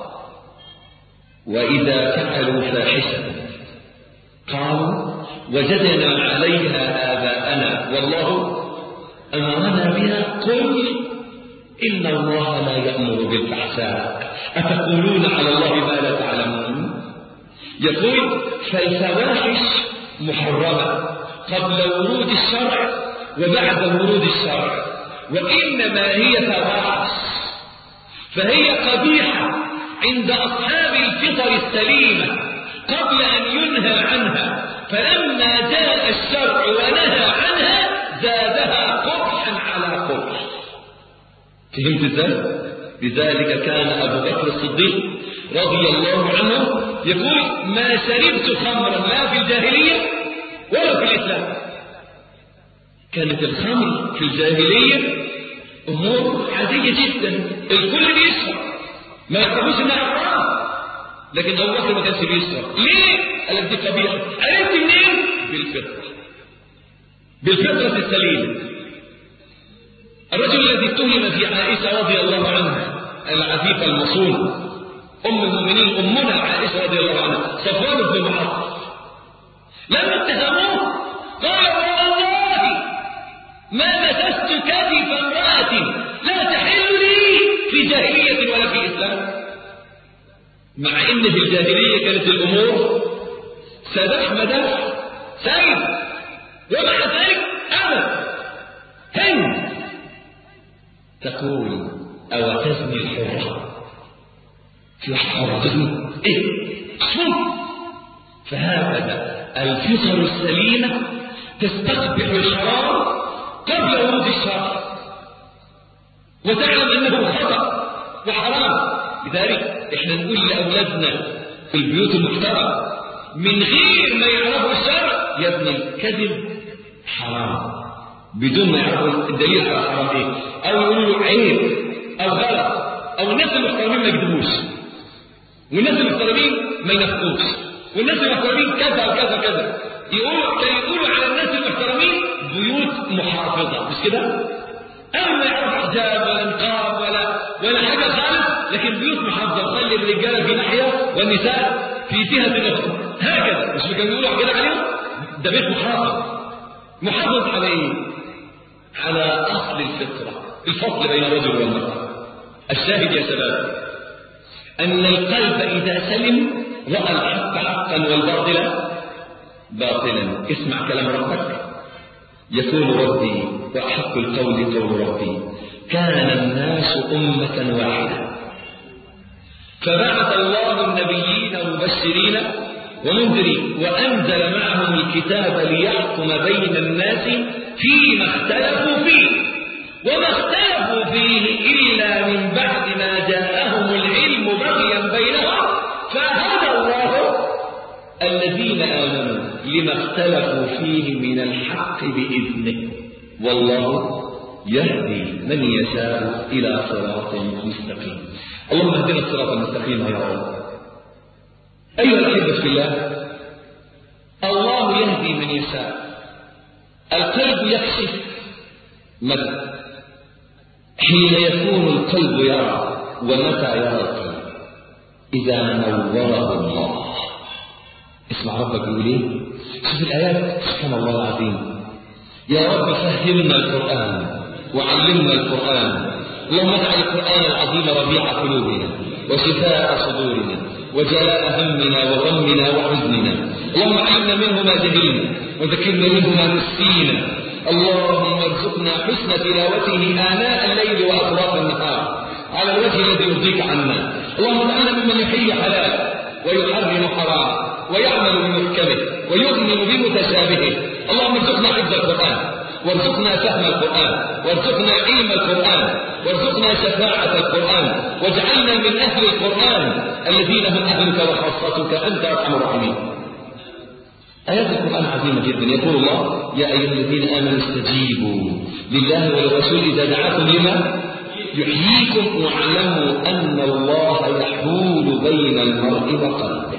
وإذا فعلوا فاحشة قالوا وجدنا عليها آباءنا والله أمرنا بها، قل إن الله لا يأمر بالفحشاء أتقولون على الله ما لا تعلمون. يقول فالفواحش محرمة قبل ورود الشرع وبعد ورود الشرع، وإنما هي فواحش، فهي قبيحة عند أصحاب الفطر السليمة قبل أن ينهى عنها، فلما جاء الشرع ونهى عنها زادها قبحا على قبح. فهمت ازاي؟ لذلك كان أبو بكر الصديق رضي الله عنه يقول ما شربت خمرا لا في الجاهلية ولا في الإسلام. كانت الخمر في الجاهلية أمور عادية جدا، الكل بيشرب، ما يعرفوش إنها حرام، لكن أبو بكر ما كانش بيشرب. ليه؟ قال لك دي قبيحة. عرفت منين؟ بالفطرة، بالفطرة السليمة. الرجل الذي اتهم في عائشة رضي الله عنها العفيفة المصونة أم المؤمنين أمنا عائشة رضي الله عنها صفوان بن معاذ، لما اتهموه قال والله ما مسست كتف امرأة لا تحل لي في جاهلية ولا في إسلام، مع إن في الجاهلية كانت الأمور سداح مداح سيد، ومع ذلك أبدا هند تقول أو تزني الحرة في حرة تزني إيه؟ صم. فهكذا الفطر السليمة تستقبح الحرام قبل ورود الشرع وتعلم أنه خطأ وحرام. لذلك إحنا نقول لأولادنا في البيوت المحترمة من غير ما يعرفوا الشرع يا ابني الكذب حرام بدون ما يعرفوا الدليل على حرام ايه، او يقولوا له عيب او غلط، او الناس المحترمين ما يكذبوش، والناس المحترمين ما ينافقوش، والناس المحترمين كذا وكذا كذا. يقولوا كانوا يقولوا على الناس المحترمين بيوت محافظه، مش كده؟ اما ما يعرف حجاب ولا نقاب ولا ولا حاجه خالص، لكن بيوت محافظه تخلي الرجاله في ناحيه والنساء في جهه اخرى، هكذا. مش كانوا يقولوا كده عليهم؟ ده بيت محافظ. محافظ على ايه؟ على أصل الفطرة، الفصل بين الرجل والمرأة. الشاهد يا شباب أن القلب إذا سلم رأى الحق حقا والباطل باطلا. اسمع كلام ربك، يقول ربي وأحق القول قول ربي كان الناس أمة واحدة فبعث الله النبيين مبشرين ومنذرين وأنزل معهم الكتاب ليحكم بين الناس فيما اختلفوا فيه وما اختلفوا فيه إلا من بعد ما جاءهم العلم بغيا بينهم فهدى الله الذين آمنوا لما اختلفوا فيه من الحق بإذنه والله يهدي من يشاء إلى صراط مستقيم. اللهم اهدنا الصراط المستقيم يا رب. أيها الأحبة في الله، الله يهدي من يشاء. القلب يكشف مدى حين يكون القلب يرى. ومتى يرى القلب؟ إذا نوره الله. اسمع ربك يقول ايه؟ شوف الآيات، سبحان الله العظيم. يا رب فهمنا القرآن وعلمنا القرآن. اللهم اجعل القرآن العظيم ربيع قلوبنا وشفاء صدورنا وجلاء همنا وغمنا وحزننا. اللهم علمنا منه ما جهلنا وذكرنا منه ما نسينا. اللهم ارزقنا حسن تلاوته آناء الليل وأطراف النهار على الوجه الذي يرضيك عنا. اللهم اجعلنا ممن يحل حلال ويحرم حرام ويعمل بمحكمه ويؤمن بمتشابهه. اللهم ارزقنا حفظ القرآن وارزقنا فهم القرآن وارزقنا علم القرآن وارزقنا شفاعة القرآن واجعلنا من أهل القرآن الذين هم أهلك وخاصتك أنت أرحم الراحمين. آيات القرآن عظيمة جدا. يقول الله: يا أيها الذين آمنوا استجيبوا لله وللرسول إذا دعاكم لما يحييكم واعلموا أن الله يحول بين المرء وقلبه.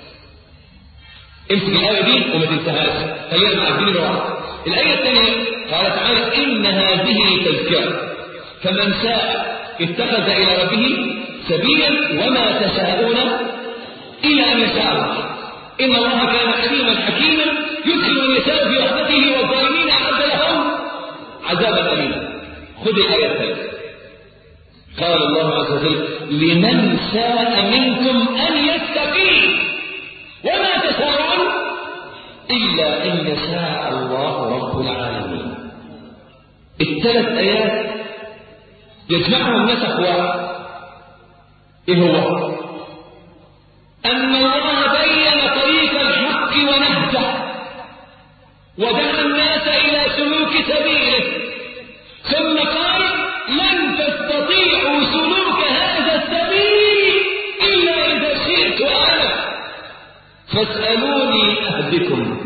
امسك الآية دي وما تنساهاش، خلينا معدين لوحدها. الآية الثانية قال تعالى: إن هذه تذكرة فمن شاء اتخذ إلى ربه سبيلا وما تشاءون إلا أن يشاء الله إن الله كان عليما حكيما يدخل من يشاء في رحمته والظالمين أعد لهم عذابا أليما. خذ الآية الثالثة. قال الله عز وجل: لمن شاء منكم أن يستقيم وما تشاءون إلا أن يشاء الله رب العالمين. الثلاث آيات يجمعهم نسق واحد. إيه هو؟ أن الله بين طريق الحق ونهجه ودعا الناس إلى سلوك سبيله، ثم قال: لن تستطيعوا سلوك هذا السبيل إلا إذا شئت أنا فاسألوني أهدكم.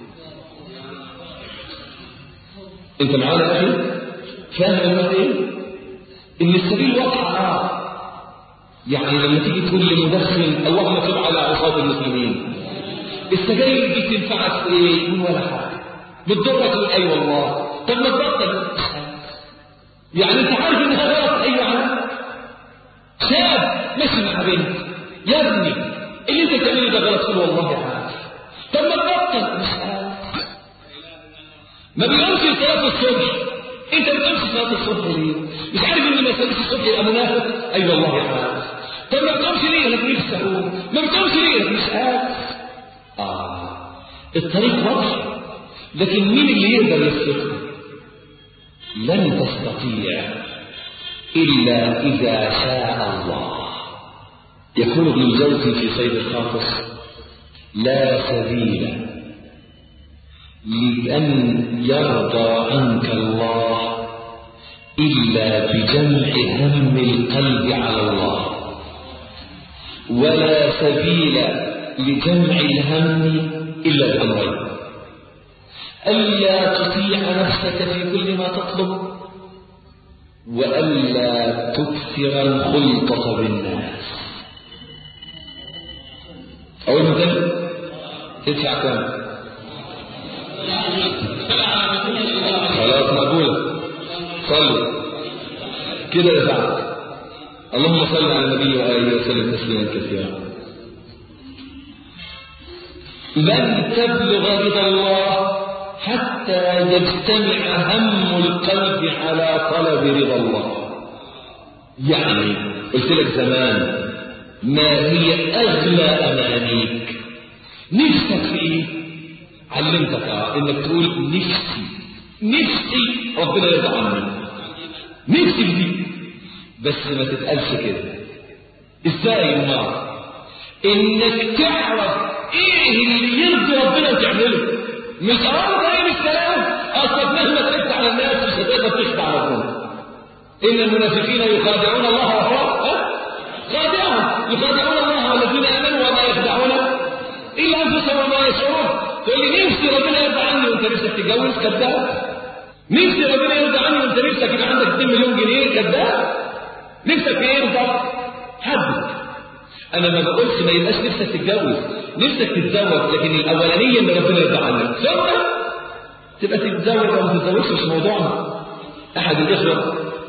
أنت معانا يا أخي؟ فاهم المعنى؟ إن السبيل واضحة. يعني لما تيجي تقول للمدخن اللهم تب على عصاة المسلمين، السجاير دي تنفعك في ايه؟ من ولا حاجه. بتضرك تقول اي والله، طب ما تبطل. يعني انت عارف انها غلط. ايوه عارف. شاب ماشي مع بنت، يا ابني اللي انت بتعمله ده غلط. تقول والله عارف. طب ما تبطل. مش عارف. ما بيقومش صلاه الصبح. انت ما بتقومش صلاه الصبح ليه؟ مش عارف ان ما تصليش الصبح يبقى منافق. اي أيوة والله عارف. طب ما بتقومش ليه؟ انا نفسي اقوم. ما بتقومش ليه؟ مش عارف. اه الطريق واضح، لكن مين اللي يقدر يسلكه؟ لن تستطيع الا اذا شاء الله. يقول ابن الجوزي في صيد الخاطر: لا سبيل لأن يرضى عنك الله إلا بجمع هم القلب على الله، ولا سبيل لجمع الهم إلا بأمرين: ألا تطيع نفسك في كل ما تطلب، وألا تكثر الخلطة بالناس. أول مثال تدفع كام؟ خلاص مقبولة. صلوا كده دفعت. اللهم صل على النبي وآله وسلم تسليما كثيرا. لن تبلغ رضا الله حتى يجتمع هم القلب على طلب رضا الله. يعني قلت لك زمان: ما هي أغلى أمانيك؟ نفسك في إيه؟ علمتك اه انك تقول نفسي نفسي ربنا يرضى عني، نفسي دي، بس ما تتقالش كده. ازاي النار؟ انك تعرف ايه اللي يرضي ربنا وتعمله. مش عارف ايه الكلام. اصلا مهما تفتح على الناس مش هتقدر تخدع ربنا. ان المنافقين يخادعون الله وهو خادعهم، يخادعون الله والذين امنوا وما يخدعون الا انفسهم وما يشعرون. تقول لي نفسي ربنا يرضى عني وانت نفسك تتجوز؟ كذاب. نفسي ربنا يرضى عني وانت نفسك يبقى عندك اتنين مليون جنيه؟ كذاب. نفسك في ايه بالظبط؟ حدد. انا ما بقولش ما يبقاش نفسك تتجوز، نفسك تتزوج، لكن الاولانيه ان ربنا يرضى عنك، ثم تبقى تتزوج او ما تتزوجش مش موضوعنا. احد الاخوه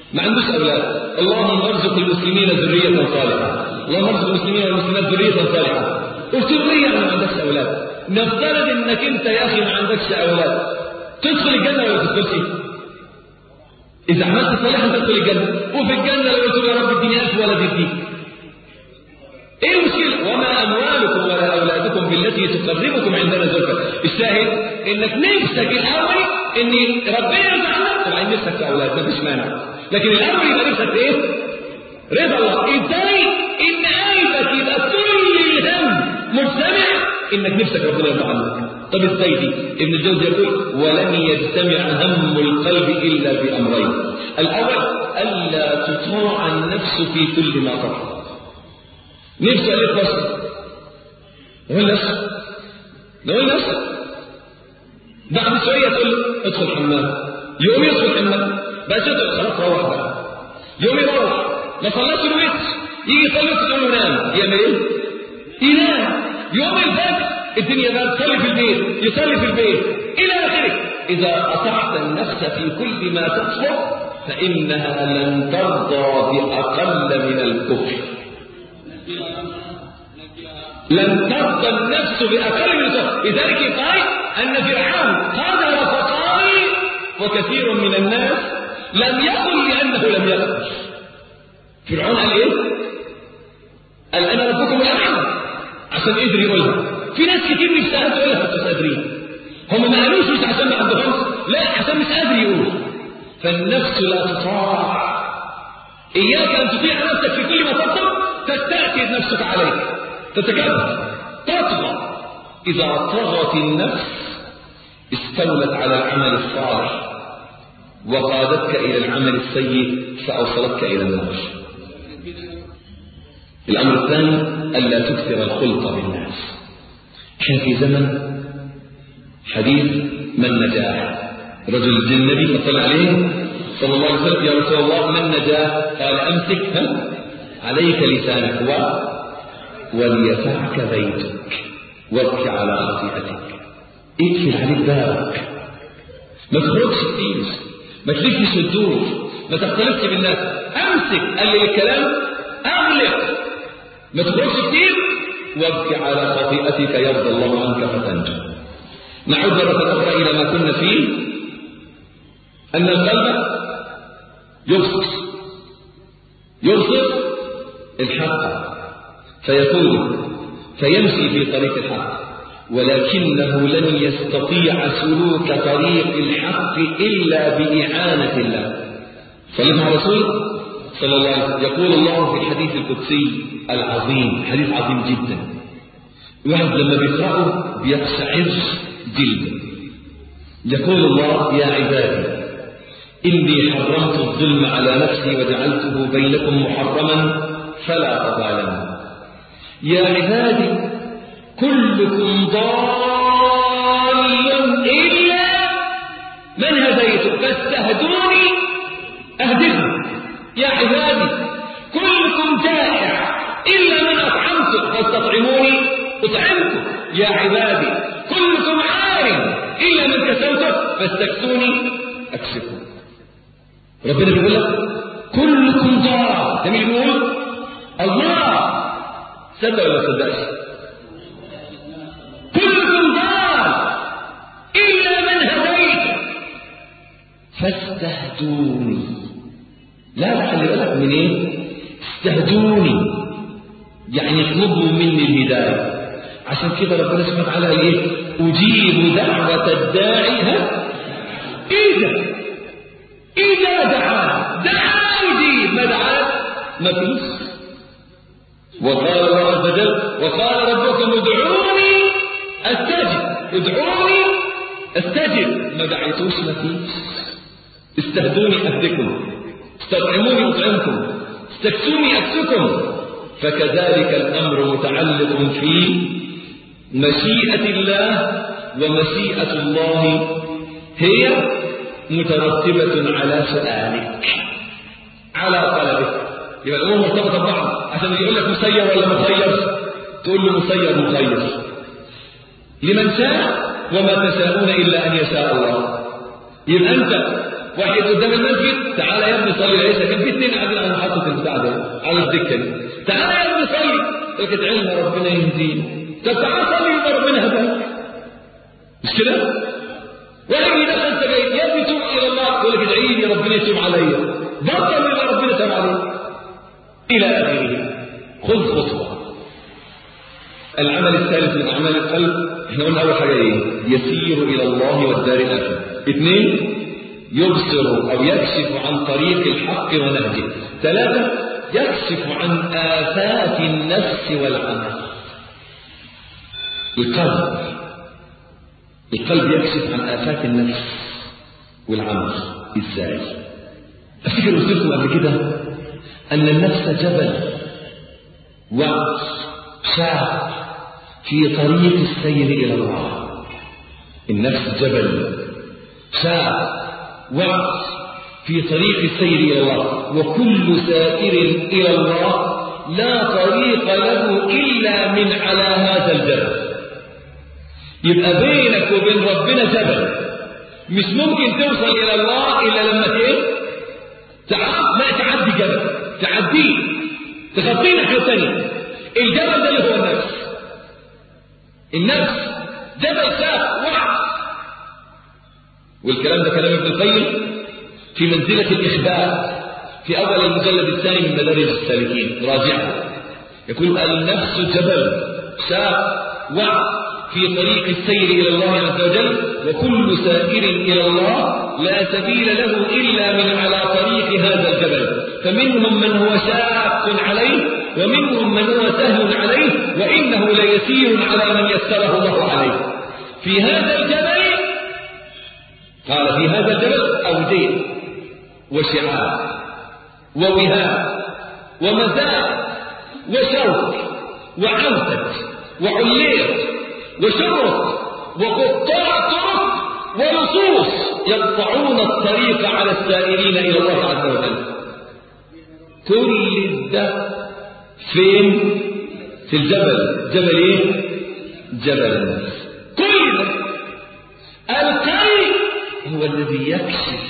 ما عندوش أولاد، اللهم ارزق المسلمين ذرية صالحة، اللهم ارزق المسلمين والمسلمات ذرية صالحة. قلت له ليه يعني ما عندكش أولاد؟ نفترض إنك أنت يا أخي ما عندكش أولاد، تدخل الجنة ولا تدخلش؟ إذا عملت صالحا تدخل الجنة، وفي الجنة لو قلت له يا رب اديني ألف ولد يديك. إيه المشكلة؟ وما أموالكم ولا أولادكم بالتي تقربكم عندنا زلفى. الشاهد إنك نفسك الأول إن ربنا يرزقنا، طبعا نفسك في أولاد مفيش مانع، لكن الأول يبقى نفسك إيه؟ رضا الله. إزاي؟ إن قلبك يبقى كل الهم مجتمع إنك نفسك ربنا يرضى عنك. طب إزاي دي؟ ابن الجوزي يقول ولن يجتمع هم القلب إلا بأمرين. الأول ألا تطاع النفس في كل ما تفعل. نفسه قال لك بس نقول نفسك نقول نفسك بعد شوية تقول له ادخل حمام، يوم يدخل حمام بقى تدخل خلاص روح بقى، يوم يروح ما صلاش الوتر يجي يصلي تقول له نام، يعمل ايه؟ ينام. يوم الفجر الدنيا بقى تصلي في البيت، يصلي في البيت إلى آخره. إذا أطعت النفس في كل ما تطلب فإنها لن ترضى بأقل من الكفر. لن ترضى النفس بأقل من الكفر. لذلك قال أن فرعون قدر فقال وكثير من الناس لم يقل لأنه لم يقل. فرعون قال إيه؟ قال أنا ربكم الأعلى عشان قدر يقولها. في ناس كتير نفسها تقولها بس مش قادرين. هم ما قالوش مش عشان ما عندهمش، لا عشان مش قادر يقول. فالنفس لا تطاع. إياك أن تطيع نفسك في كل ما تطلب، تستأكد نفسك عليك، تتكبر، تطغى. إذا طغت النفس استولت على العمل الصالح وقادتك إلى العمل السيء فأوصلتك إلى النار. الأمر الثاني ألا تكثر الخلط بالناس. كان في زمن حديث من نجاه، رجل النبي صلى عليه صلى الله عليه وسلم يا رسول الله من نجاه؟ قال أمسك عليك لسانك و وليسعك بيتك وابكي على خطيئتك. اقفل عليك بابك، ما تخرجش كتير، ما تلفش الدور، ما تختلفش بالناس. امسك قال لي الكلام، اغلق، ما تخرجش كتير، وابكي على خطيئتك يرضى الله عنك فتنجو. نعود مرة أخرى إلى ما كنا فيه، أن القلب يبصر يبصر الحق فيقول فيمشي في طريق الحق، ولكنه لن يستطيع سلوك طريق الحق إلا بإعانة الله. صلى على رسول صلى الله عليه وسلم. يقول الله في الحديث القدسي العظيم، حديث عظيم جدا، واحد لما بيقرأه بيقشعر جلده. يقول الله يا عبادي إني حرمت الظلم على نفسي وجعلته بينكم محرما فلا تظالموا. يا عبادي كلكم ضال إلا من هديته فاستهدوني أهدكم. يا عبادي كلكم جائع إلا من أطعمته فاستطعموني أطعمكم. يا عبادي كلكم عار إلا من كسوته فاستكسوني أكسكم. ربنا بيقول لك كلكم ضال. ده مين يقول؟ الله. صدق ولا صدقش؟ كلكم ضال إلا من هديته فاستهدوني. لا خلي بالك من ايه؟ استهدوني يعني اطلبوا مني الهداية. عشان كده ربنا سبحانه وتعالى قال ايه؟ أجيب دعوة الداعي ها إذا إذا دعا دعا يجيب، ما دعا ما فيش. وقال الله عز وجل وقال ربكم ادعوني استجب، ادعوني استجب، ما دعيتوش ما فيش. استهدوني أهدكم، استطعموني أطعمكم، استكسوني أكسكم. فكذلك الأمر متعلق في مشيئة الله، ومشيئة الله هي مترتبة على سؤالك، على طلبك. يبقى الأمور مرتبطة ببعض. عشان يقول لك مسير ولا مخير تقول له مسير مخير لمن شاء وما تشاءون إلا أن يشاء الله. يبقى أنت واحد قدام المسجد، تعالى يا ابني صلي العشاء، كان في اثنين قاعدين على محطة البتاع ده على الدكة دي، تعالى يا ابني صلي، قلت ادعي لنا ربنا يهدينا. طب تعالى صلي يبقى ربنا هداك، مش كده؟ واحد يدخل سجاير، يا ابني توب الى الله، يقول لك ادعي لي ربنا يتوب عليا، بطل يبقى ربنا تاب عليك الى اخره. خذ خطوة. العمل الثالث من اعمال القلب، احنا قلنا اول حاجه ايه؟ يسير الى الله والدار الاخره. اثنين، يبصر او يكشف عن طريق الحق ونهجه. ثلاثه، يكشف عن آفات النفس والعمل. القلب القلب يكشف عن آفات النفس والعمل. ازاي؟ افتكر قلت لكم قبل كده ان النفس جبل وشاب في طريق السير إلى الله. النفس جبل شاب وعد في طريق السير إلى الله، وكل سائر إلى الله لا طريق له إلا من على هذا الجبل. يبقى بينك وبين ربنا جبل، مش ممكن توصل إلى الله إلا لما ايه؟ تعب ما تعدي جبل، تعديه تخطيه ناحية ثانية. الجبل ده اللي هو النفس. النفس جبل شاب وعد. والكلام ده كلام ابن القيم في منزلة الإخبار في أول المجلد الثاني من مدارج السالكين، راجعه. يقول النفس جبل شاب وعد في طريق السير إلى الله عز وجل، وكل سائر إلى الله لا سبيل له إلا من على طريق هذا الجبل، فمنهم من هو شاق عليه ومنهم من هو سهل عليه، وإنه ليسير على من يسره الله عليه. في هذا الجبل، قال في هذا الجبل أودية وشعاب ووهاب ومزاق وشوك وعنفة وعليق وشرط وقطاع طرق ولصوص يقطعون الطريق على السائرين إلى الله عز وجل. كل ده فين؟ في الجبل. جبل ايه؟ جبل النفس. كل ده القلب هو الذي يكشف،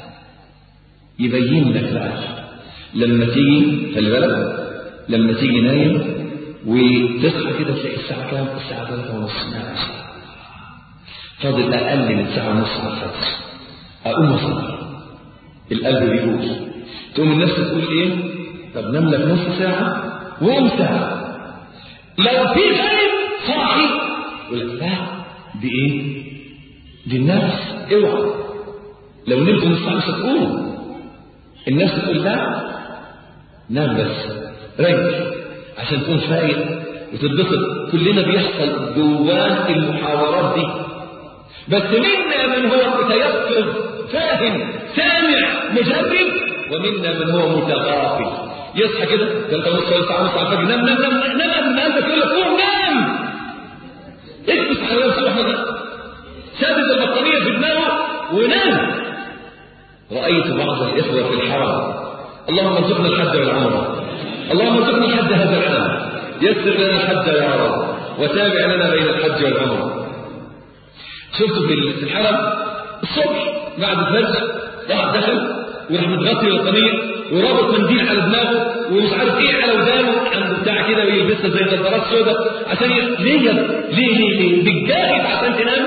يبين لك بقى. لما تيجي خلي بالك، لما تيجي نايم وتصحى كده تلاقي الساعة كام؟ الساعة ثلاثة ونص، ماشي، فاضل أقل من ساعة ونص على الفجر، أقوم أصلي. القلب بيقول، تقوم النفس تقول إيه؟ طب نام لك نص ساعة وقوم ساعة. لو في غيب صاحي يقول لك لا، دي إيه؟ دي النفس، اوعى. لو نمت نص ساعة مش هتقوم. النفس تقول لا، نام بس ريح عشان تكون فايق وتتبسط. كلنا بيحصل جوان المحاورات دي، بس منا من هو متيقظ فاهم سامع مجرب، ومنا من هو متغافل يصحى كده ثلاثة ونص ساعة ونص على الفجر، نام نام نام نام قبل ما قلبك يقول لك قوم نام، اكبس على نفسك واحدة، ثابت البطانية في دماغه ونام. رأيت بعض الإخوة في الحرم، اللهم ارزقنا الحج والعمرة، اللهم ارزقنا الحج هذا العام، يسر لنا الحج يا رب، وتابع لنا بين الحج والعمرة. شفته في الحرم الصبح بعد الفجر، واحد دخل وراح متغطي البطانية ورابط منديل على دماغه ومش عارف ايه على ودانه، عنده بتاع كده ويلبسها زي نظارات سوداء عشان ي... ليه ليه ليه ليه بتجاهد عشان تنام؟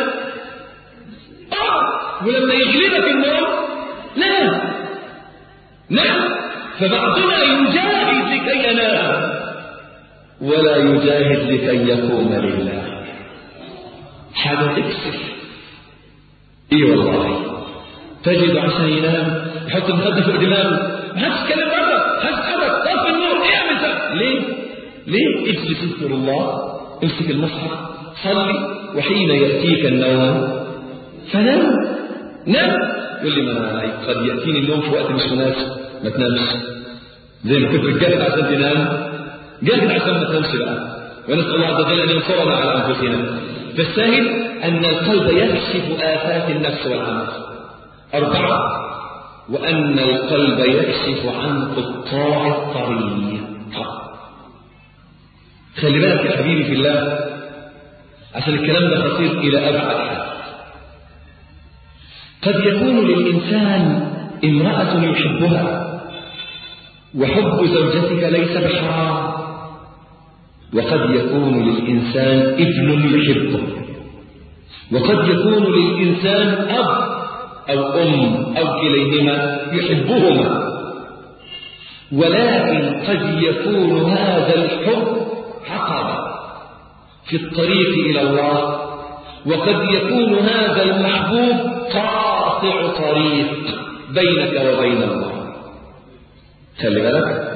اه ولما يغلبك النوم نام نام. فبعضنا يجاهد لكي ينام ولا يجاهد لكي يقوم لله. حاجة تكسف. ايه والله، تجد عشان ينام يحط المخدة فوق دماغه، ما حدش يتكلم بره، ما حدش يتحرك، طفي النور، اعمل ده. ليه؟ ليه؟ اجلس اذكر الله، امسك المصحف، صلي، وحين يأتيك النوم فنام. نام. يقول لي ما قد يأتيني النوم في وقت مش مناسب، ما تنامش. زي ما كنت بتجاهد عشان تنام، جاهد عشان ما تنامش بقى. ونسأل الله عز وجل أن ينصرنا على أنفسنا. فالشاهد أن القلب يكشف آفات النفس والعمل. أربعة، وأن القلب يكشف عن قطاع الطريق. خلي بالك يا حبيبي في الله، عشان الكلام ده خطير إلى أبعد حد. قد يكون للإنسان امرأة يحبها وحب زوجتك ليس بحرام، وقد يكون للإنسان ابن يحبه، وقد يكون للإنسان أب أو أم أو كليهما يحبهما، ولكن قد يكون هذا الحب عقبة في الطريق إلى الله، وقد يكون هذا المحبوب قاطع طريق بينك وبين الله. خلي بالك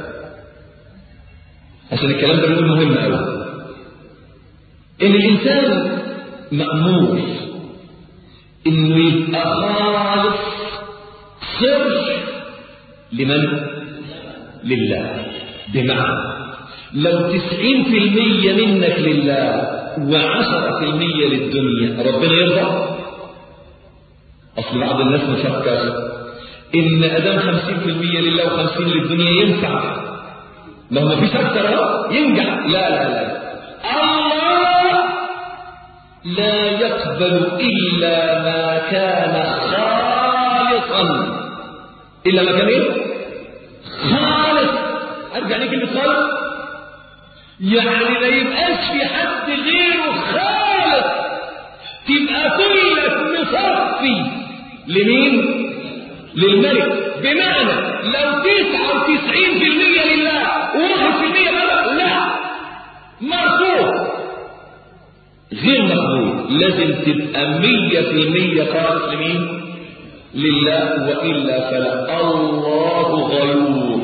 عشان الكلام ده بيقول مهم قوي، إن الإنسان مأمور إنه يبقى خالص صرف لمن؟ لله. بمعنى لو تسعين في المية منك لله وعشرة في المية للدنيا ربنا يرضى؟ أصل بعض الناس مفكر إن أدام خمسين في المية لله وخمسين للدنيا ينفع، ما هو مفيش أكثر ينجح. لا لا لا، الله لا يقبل إلا ما كان خالصا. إلا ما كان إيه؟ خالص. أرجع لك كلمة خالص، يعني ما يبقاش في حد غيره خالص، تبقى كلك مصفي لمين؟ للملك. بمعنى لو تسعة وتسعين في المية لله وواحد في المية لا لا، مرفوض غير مقبول. لازم تبقى مية في المية خالص لمين؟ لله، وإلا فلا. الله غيور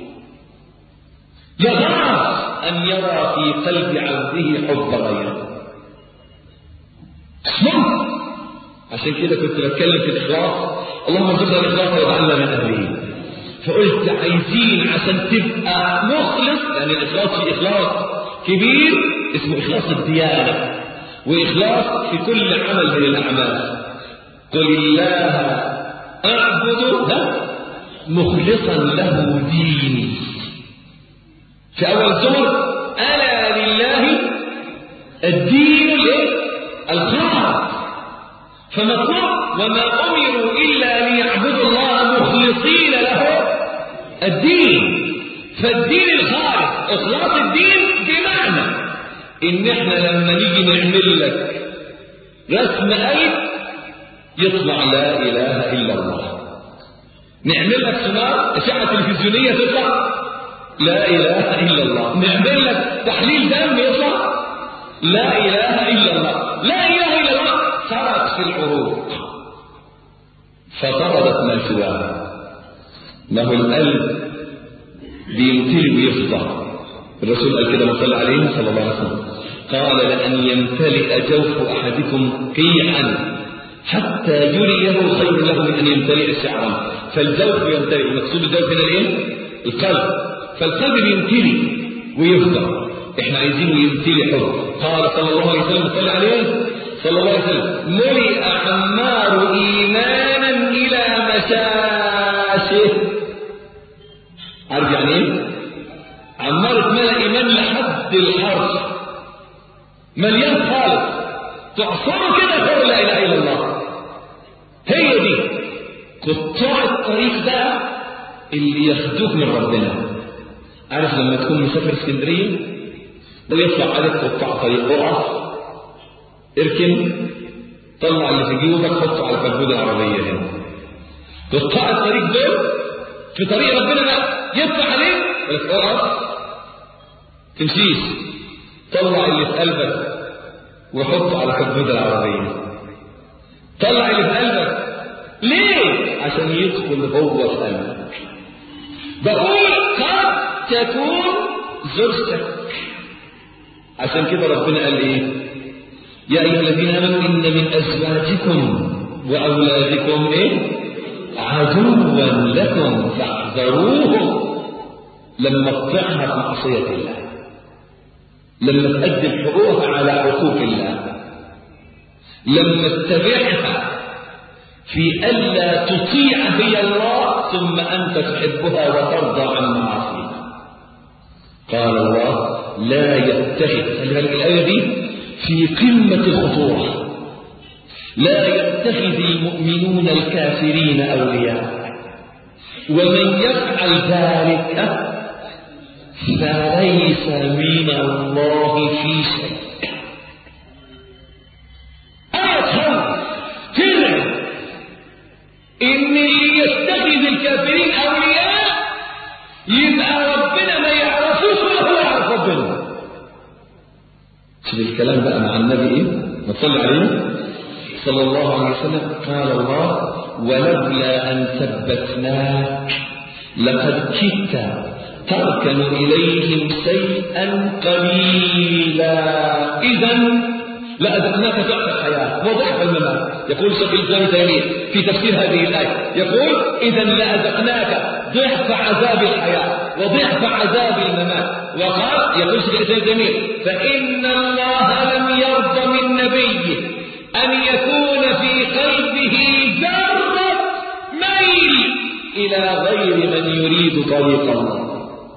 يغار أن يرى في قلب عبده حب غيره. عشان كده كنت بتكلم في الإخلاص، اللهم ارزقنا الإخلاص واجعلنا من أهله. فقلت عايزين عشان تبقى مخلص، يعني الإخلاص في إخلاص كبير اسمه إخلاص الديانة، وإخلاص في كل عمل من الأعمال. قل الله أعبد مخلصا له ديني. في أول سورة ألا لله الدين الخالص، فمطلوب وما أمروا إلا ليعبدوا الله مخلصين له الدين. فالدين الخالص إخلاص الدين بمعنى إن إحنا لما نيجي نعمل لك رسم قلب يطلع لا إله إلا الله، نعمل لك صناعة أشعة تلفزيونية تطلع لا إله إلا الله، نعمل لك تحليل دم يطلع لا إله إلا الله. لا إله إلا الله صارت في العروق فطردت ما سواها. ما هو القلب بيمتلئ ويفضى. الرسول قال كده صلى عليه صلى الله عليه وسلم، قال لأن يمتلئ جوف أحدكم قيعا حتى يريه خير له من أن يمتلئ شعرا. فالجوف يمتلئ، المقصود الجوف هنا الايه؟ القلب. فالقلب يمتلئ ويفضى، احنا عايزينه يمتلئ حب. قال صلى الله عليه وسلم صلى عليه صلى الله عليه وسلم ملئ عمار إيمانا إلى مشاشه. عارف يعني ايه؟ عمار اتملأ إيمان لحد الحرف، مليان خالص، تعصره كده تقول لا إله إلا الله. هي دي قطاع الطريق ده اللي ياخدوك من ربنا. عارف لما تكون مسافر اسكندريه ويطلع عليك قطاع طريق، اقف اركن طلع اللي في جيوبك حطه على كبود العربيه هنا. قطاع الطريق دول في طريق ربنا بقى يطلع عليك ولك اقف تمشيش، طلع اللي في قلبك وحطه على كبود العربيه. طلع اللي في قلبك ليه؟ عشان يدخل جوه قلبك. بقول قد تكون زوجتك، عشان كده ربنا قال ايه؟ يا ايها الذين امنوا ان من ازواجكم واولادكم ايه؟ عدوا لكم فاحذروهم. لما تطيعها في معصيه الله، لما تقدم حقوقها على حقوق الله، لما تتبعها في ألا تطيع هي الله ثم أنت تحبها وترضى عن معاصيها. قال الله لا يتخذ. الآية دي في قمة الخطورة. لا يتخذ المؤمنون الكافرين أولياء ومن يفعل ذلك فليس من الله في شيء. أفهم كده إن اللي يتخذ الكافرين أولياء يبقى ربنا ما يعرفوش ولا هو يعرف ربنا. شوف الكلام بقى مع النبي إيه؟ ما تصلي عليه صلى الله عليه وسلم. قال الله ولولا أن ثبتناك لقد كدت تركن إليهم شيئا قليلا إذا لأذقناك ضعف الحياة وضعف الممات. يقول شيخ الإسلام تيمية في تفسير هذه الآية يقول إذا لأذقناك ضعف عذاب الحياة وضعف عذاب الممات. وقال يقول شيخ الإسلام تيمية فإن الله لم يرضى من نبيه أن يكون في قلبه ذرة ميل إلى غير من يريد طريق الله.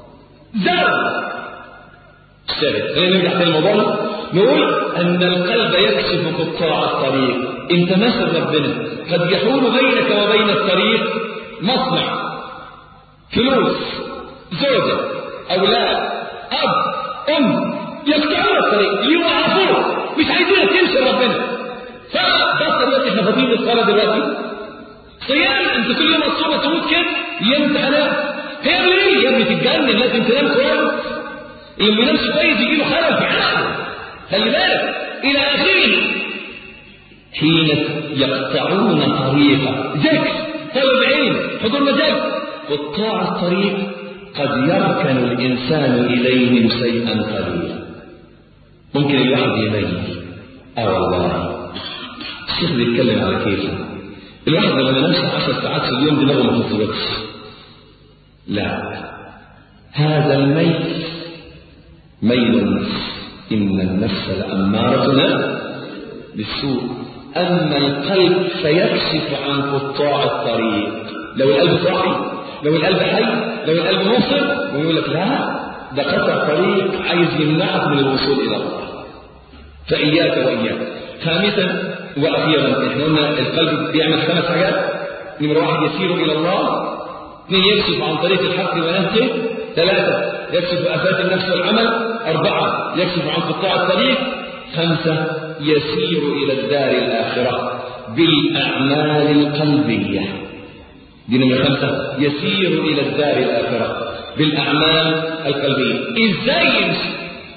ذرة ثالث خلينا نرجع تاني الموضوع نقول أن القلب يكشف قطاع الطريق. أنت ماشي ربنا قد يحول بينك وبين الطريق مصنع، فلوس، زوجة، أولاد، أب، أم يقطعون الطريق يوقفوك مش عايزينك تمشي ربنا. فبس دلوقتي احنا فاضيين للصلاة دلوقتي صيام. انت كل يوم الصوم تموت كده يا امتحانات هيعمل ايه يا ابني؟ تتجنن لازم تنام كويس. اللي ما ينامش كويس يجي له خلل في عقله خلي بالك الى اخره. حين يقطعون طريقا ذكر طلب علم حضور مجال قطاع الطريق قد يركن الانسان اليهم شيئا قليلا. ممكن الواحد يميل اه والله الشيخ بيتكلم على كيفه. الواحد لما ينامش عشر ساعات في اليوم دماغه ما تنطبقش. لا هذا الميل ميل النفس إن النفس لأمارة بالسوء. أما القلب فيكشف عن قطاع الطريق. لو القلب صاحي لو القلب حي لو القلب مصر ويقول لك لا ده قطع طريق عايز يمنعك من الوصول إلى الله. فإياك وإياك. خامسا وأخيرا احنا قلنا القلب بيعمل خمس حاجات. نمرة واحد يسير إلى الله. اثنين يكشف عن طريق الحق ونهجه. ثلاثة يكشف آفات النفس والعمل. أربعة يكشف عن قطاع الطريق. خمسة يسير إلى الدار الآخرة بالأعمال القلبية. دي نمرة خمسة يسير إلى الدار الآخرة بالأعمال القلبية. إزاي يمشي؟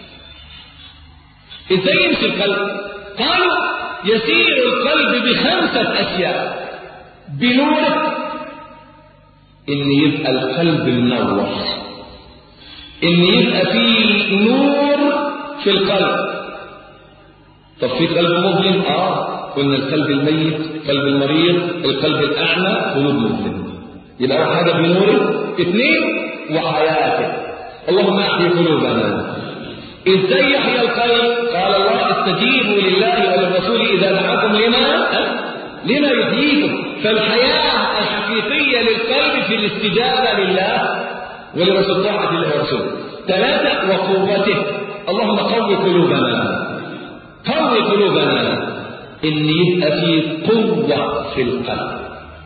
إزاي يمشي القلب؟ قالوا يسير القلب بخمسة أشياء. بنوره إن يبقى القلب منور، إن يبقى فيه نور في القلب. طب في قلب مظلم؟ آه قلنا القلب الميت، القلب المريض، القلب الأعمى قلوب مظلم. يبقى أول حاجة بنوره. اثنين وحياته. اللهم أحيي قلوبنا. إزاي يحيى القلب؟ قال الله استجيبوا لله وللرسول إذا دعاكم لما لما يحييكم. فالحياة الحقيقية للقلب في الاستجابة لله ولرسول طاعة الله ورسوله. ثلاثة وقوته. اللهم قوي قلوبنا قوي قلوبنا إن يبقى في قوة في القلب.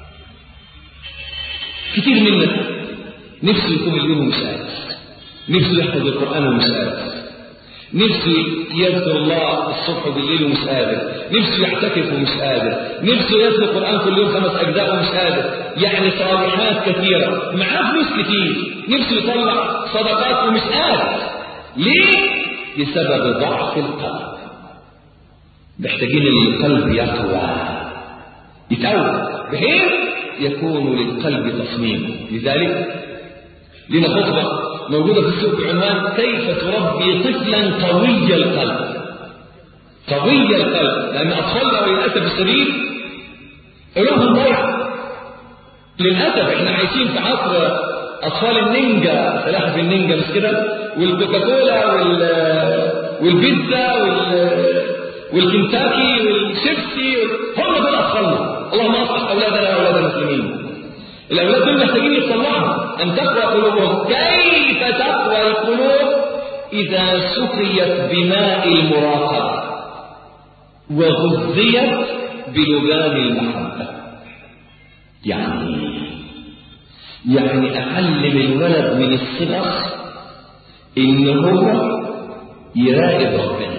كتير منا نفسه يكون اليوم مش قادر، نفسه يحفظ القرآن ومش قادر، نفسه يذكر الله الصبح وبالليل ومش قادر، نفسه يعتكف ومش قادر، نفسه يذكر القرآن كل يوم خمس أجزاء ومش قادر. يعني صالحات كثيرة، معاه فلوس كتير، نفسه يطلع صدقات ومش قادر. ليه؟ بسبب ضعف القلب. محتاجين القلب يقوى يتقوى بحيث يكون للقلب تصميم. لذلك لنا خطبة موجودة في السوق بعنوان كيف تربي طفلا قوي القلب. قوي القلب لأن أطفالنا للأسف الشديد قلوبهم ضيعة. للأسف احنا عايشين في عصر أطفال النينجا، سلاحف النينجا مش كده، والكوكاكولا وال... والبيتزا وال... والكنتاكي والشيبسي وال... هم دول أطفالنا. اللهم أصلح أولادنا وأولاد المسلمين. الأولاد دول محتاجين يتصلحوا أن تقوى قلوبهم. كيف تقوى القلوب؟ إذا سقيت بماء المراقبة وغذيت بلبان المحبة. يعني يعني أعلم الولد من الصغر إن هو يراقب ربنا.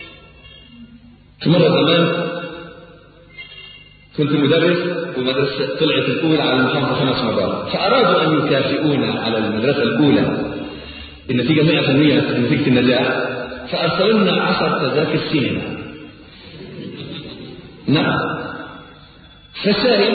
في مرة زمان كنت مدرس والمدرسة طلعت الأولى على المحافظة خمس مرات، فأرادوا أن يكافئونا على المدرسة الأولى النتيجة مئة في المئة نتيجة النجاح، فأرسلوا لنا عشر تذاكر سينما. نعم، فالشاهد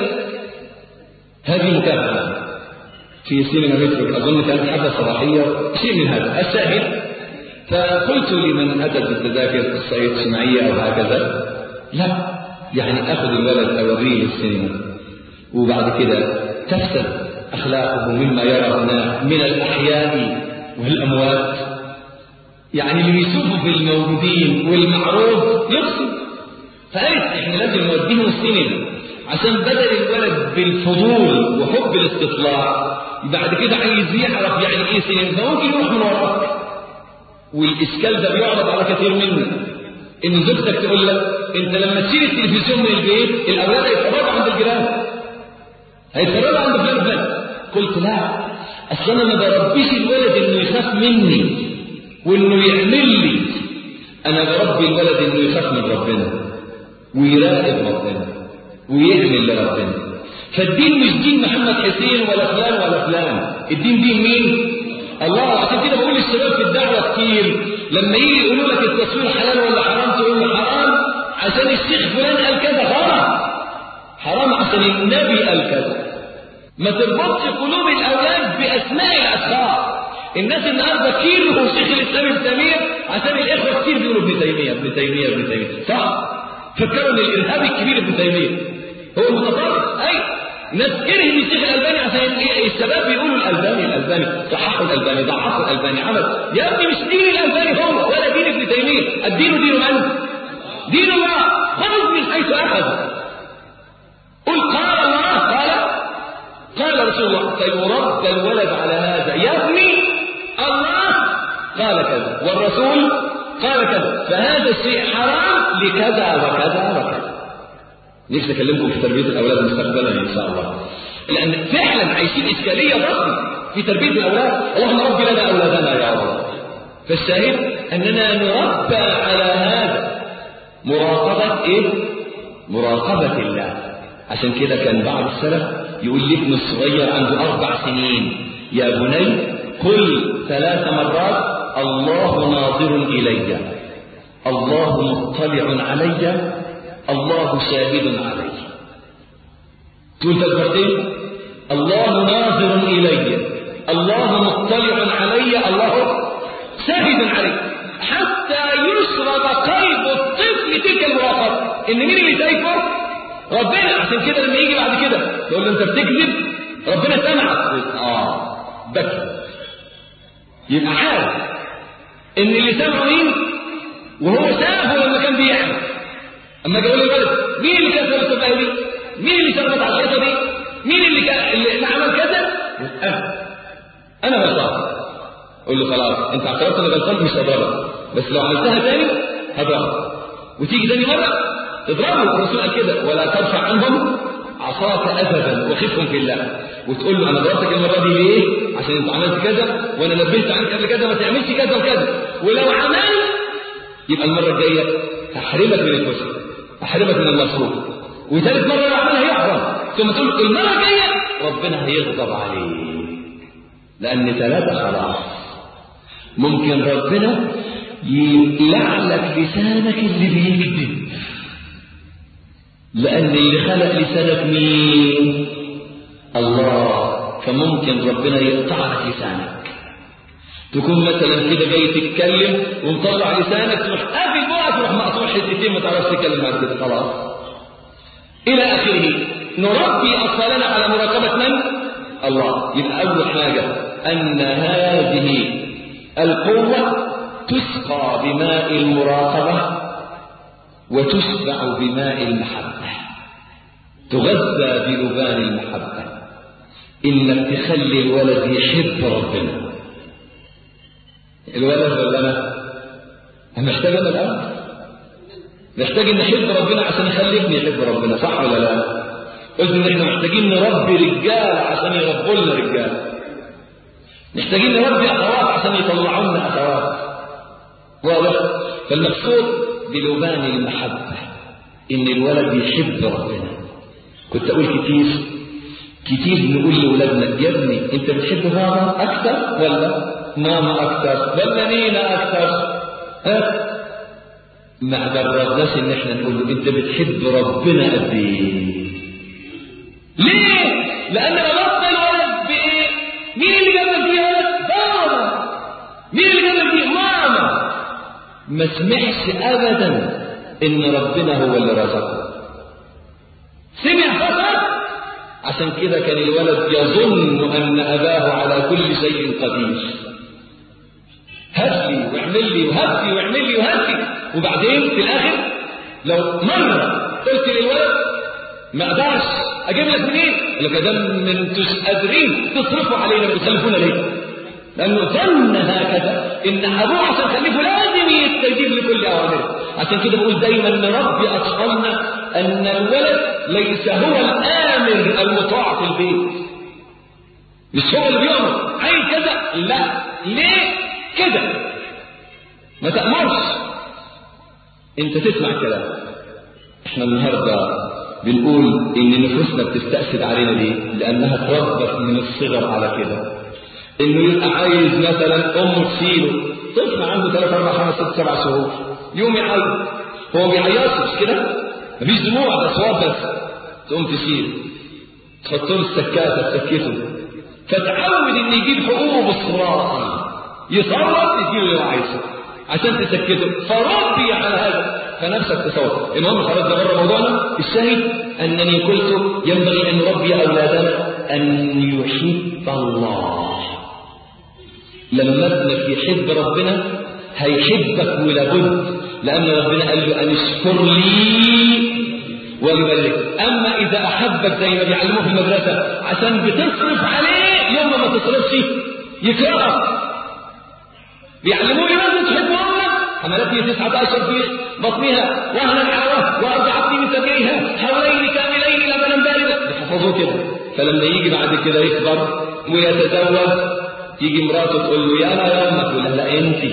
هذه مكافأة في سينما مترو، أظن كانت حفلة صباحية شيء من هذا. الشاهد فقلت لمن أتت بالتذاكر الصعيد السمعية أو هكذا، لا يعني أخذ الولد أوريه للسينما وبعد كده تفسد أخلاقه مما يرى هناك من الأحياء والأموات. يعني اللي يشوفه في الموجودين والمعروض يقصد. فقالت إحنا لازم نوديهم السينما عشان بدل الولد بالفضول وحب الاستطلاع بعد كده عايز يعرف يعني إيه سينما، فممكن يروح من وراك. والإشكال ده بيعرض على كثير منا، إن زوجتك تقول لك أنت لما تشيل التلفزيون من البيت الأولاد هيتفرجوا عند الجيران، هيتفرجوا عند فلان فلان. قلت لا، أصل أنا ما بربيش الولد إنه يخاف مني وإنه يعمل لي، أنا بربي الولد إنه يخاف من ربنا ويراقب ربنا ويعمل لربنا. فالدين مش دين محمد حسين ولا فلان ولا فلان، الدين دين مين؟ الله. عشان كده بقول للشباب في الدعوة كتير لما يجي يقولوا لك التصوير حلال ولا حرام تقول له حرام عشان الشيخ فلان قال كذا، حرام حرام عشان النبي قال كذا. ما تربطش قلوب الأولاد بأسماء الأشخاص. الناس النهارده كيلوا شيخ الإسلام ابن تيمية عشان الإخوة كتير بيقولوا ابن تيمية ابن تيمية ابن تيمية، صح؟ فكروا إن الإرهابي الكبير ابن تيمية هو المتطرف. أي ناس كره من الشيخ الألباني عشان الشباب بيقولوا الألباني الألباني صححوا الألباني ضعفوا الألباني عمل. يا ابني مش دين الألباني هو ولا دين ابن تيمية، الدين دين من؟ دين الله. خذ من حيث أخذ. قل قال الله قال قال رسول الله، فيرد الولد على هذا. يا ابني الله قال كذا والرسول قال كذا، فهذا الشيء حرام لكذا وكذا وكذا. نفسي أكلمكم في تربية الأولاد مستقبلا إن شاء الله، لأن فعلا عايشين إشكالية ضخمة في تربية الأولاد. اللهم رب لنا أولادنا يا رب. فالشاهد أننا نربى على هذا، مراقبة إيه؟ مراقبة الله. عشان كده كان بعض السلف يقول لابنه الصغير عنده أربع سنين: يا بني قل ثلاث مرات الله ناظر إلي، الله مطلع علي، الله شاهد علي. تقول تذكرتين: الله ناظر إلي، الله مطلع علي، الله شاهد علي، حتى يشرب قلب الطفل تلك المراقبة إن مين اللي شايفه؟ ربنا. عشان كده لما يجي بعد كده تقول له أنت بتكذب، ربنا سمعك. آه بكذب. يبقى عارف إن اللي سمعه مين وهو شافه لما كان بيعمل. أما جاء لي الولد: مين اللي كان في الصباح دي؟ مين اللي شربت على الحيطة دي؟ مين اللي كان اللي عمل كذا؟ أنا أنا غلطان. قول له خلاص أنت اعترفت إنك غلطان، مش هضربك، بس لو عملتها تاني هضربك، وتيجي تاني مرة تضربه. الرسول قال كده: ولا ترفع عنهم عصاك أبدا وخفهم في الله. وتقول له: أنا ضربتك المرة دي ليه؟ عشان أنت عملت كذا وأنا نبهت عنك قبل كذا ما تعملش كذا وكذا، ولو عملت يبقى المرة الجاية هحرمك من الكسر، هحرمك من المصروف، وثالث مرة لو عملها يحرم. ثم تقول له المرة الجاية ربنا هيغضب عليه، لأن ثلاثة خلاص ممكن ربنا يقلع لك لسانك اللي بيكذب، لأن اللي خلق لسانك مين؟ الله. فممكن ربنا يقطع لك لسانك. تكون مثلا كده جاي تتكلم ومطلع لسانك تروح قافل بقى تروح مقطوع حتتين ما تعرفش تتكلم بعد كده خلاص. إلى آخره. نربي أطفالنا على مراقبة من؟ الله. يبقى أول حاجة أن هذه القوة تسقى بماء المراقبة وتشبع بماء المحبة، تغذى بلبان المحبة. إنك تخلي الولد يحب ربنا. الولد ولا أنا؟ محتاج أنا الآن؟ محتاج ان نحب ربنا عشان يخلي ابني يحب ربنا، صح ولا لا؟ قلت ان احنا محتاجين نربي رجال عشان يربوا لنا رجال، محتاجين نربي اخوات عشان يطلعوا لنا اخوات. واضح؟ فالمقصود بلبان المحبه ان الولد يحب ربنا. كنت اقول كتير كتير نقول لاولادنا يا ابني انت بتحب بابا اكثر ولا ماما اكثر ولا نينا اكثر؟ ها؟ ما جربناش ان احنا نقول له انت بتحب ربنا قد ايه؟ ليه؟ لان ربطنا الولد بايه؟ مين اللي جاب فيها؟ بابا. مين اللي جاب فيها؟ ماما. ما سمعش ابدا ان ربنا هو اللي رزقه، سمع فقط. عشان كده كان الولد يظن ان اباه على كل شيء قدير، هات لي واعمل لي وهات لي واعمل لي وهات لي. وبعدين في الاخر لو مره قلت للولد ما اقدرش اجيب لك منين، لك ده من انتوش قادرين تصرفوا علينا بتخلفونا ليه؟ لانه ظن هكذا ان ابوه عشان خلفه لازم يستجيب لكل اوامره. عشان كده بقول دايما نربي اطفالنا ان الولد ليس هو الامر المطاع في البيت، مش هو اللي بيامر عايز كذا، لا. ليه كده؟ ما تأمرش، انت تسمع الكلام. احنا النهارده بنقول ان نفوسنا بتستأسد علينا ليه؟ لانها اتربت من الصغر على كده، انه يبقى عايز مثلا امه تشيله، طفل عنده ثلاث اربع خمس ست سبع شهور يوم يعيط، هو ما بيعيطش كده، مفيش دموع، ده صواب بس، تقوم تشيله تحط له السكاته تسكته، فتعود ان يجيب حقوقه بالصراحه، يصرف تديله اللي هو عايزه عشان تسكته، فربي على هذا. فنفسك تصور. المهم خلاص ده بره موضوعنا. الشاهد انني قلت ينبغي ان نربي اولادنا ان يحب الله. لما ابنك يحب ربنا هيحبك ولابد، لان ربنا قال له ان اشكر لي وليبلغك. اما اذا احبك زي ما بيعلموه في المدرسه عشان بتصرف عليه، يوم ما تصرفش يكرهك. بيعلموه لماذا تحب امك؟ حملتني تسعة اشهر في بطنها وهنا على وهن وارضعتني من ثدييها حولين كاملين لبنا باردا. بيحفظوه كده. فلما يجي بعد كده يكبر ويتزوج، تيجي مراته تقول له يا انا يا امك، يقول لها لا انت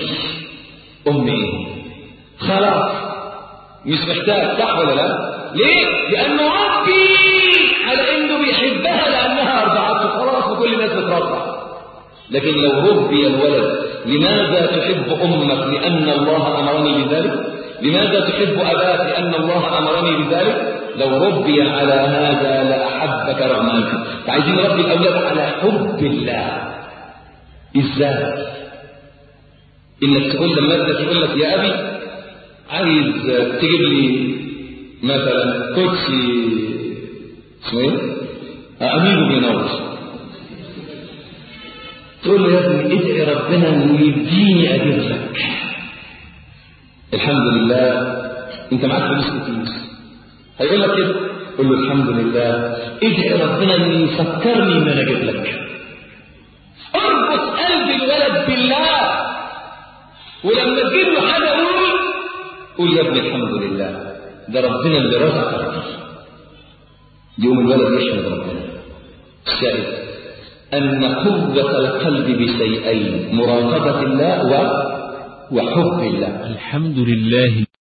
امي. خلاص مش محتاج، صح ولا لا؟ ليه؟ لانه ربي على انه بيحبها لانها ارضعته، خلاص وكل الناس بترضع. لكن لو ربي الولد لماذا تحب امك؟ لان الله امرني بذلك. لماذا تحب اباك؟ لان الله امرني بذلك. لو ربي على هذا لاحبك رغم انك. فعايزين نربي الاولاد على حب الله. ازاي؟ انك تقول لما ابنك يقول لك يا ابي عايز تجيب لي مثلا كوتشي اسمه ايه؟ امينو بينور، تقول له يا ابني ادعي ربنا انه يديني اجيب لك. الحمد لله انت معاك فلوس كتير، هيقول لك كده، قول له الحمد لله ادعي ربنا انه يفكرني ان انا اجيب لك. اربط قلب الولد بالله، ولما تجيب له حاجه قول قول يا ابني الحمد لله ده ربنا اللي رزقك. يوم الولد يحمد ربنا. الشاهد أن قوة القلب بشيئين: مراقبة الله وحب الله. الحمد لله.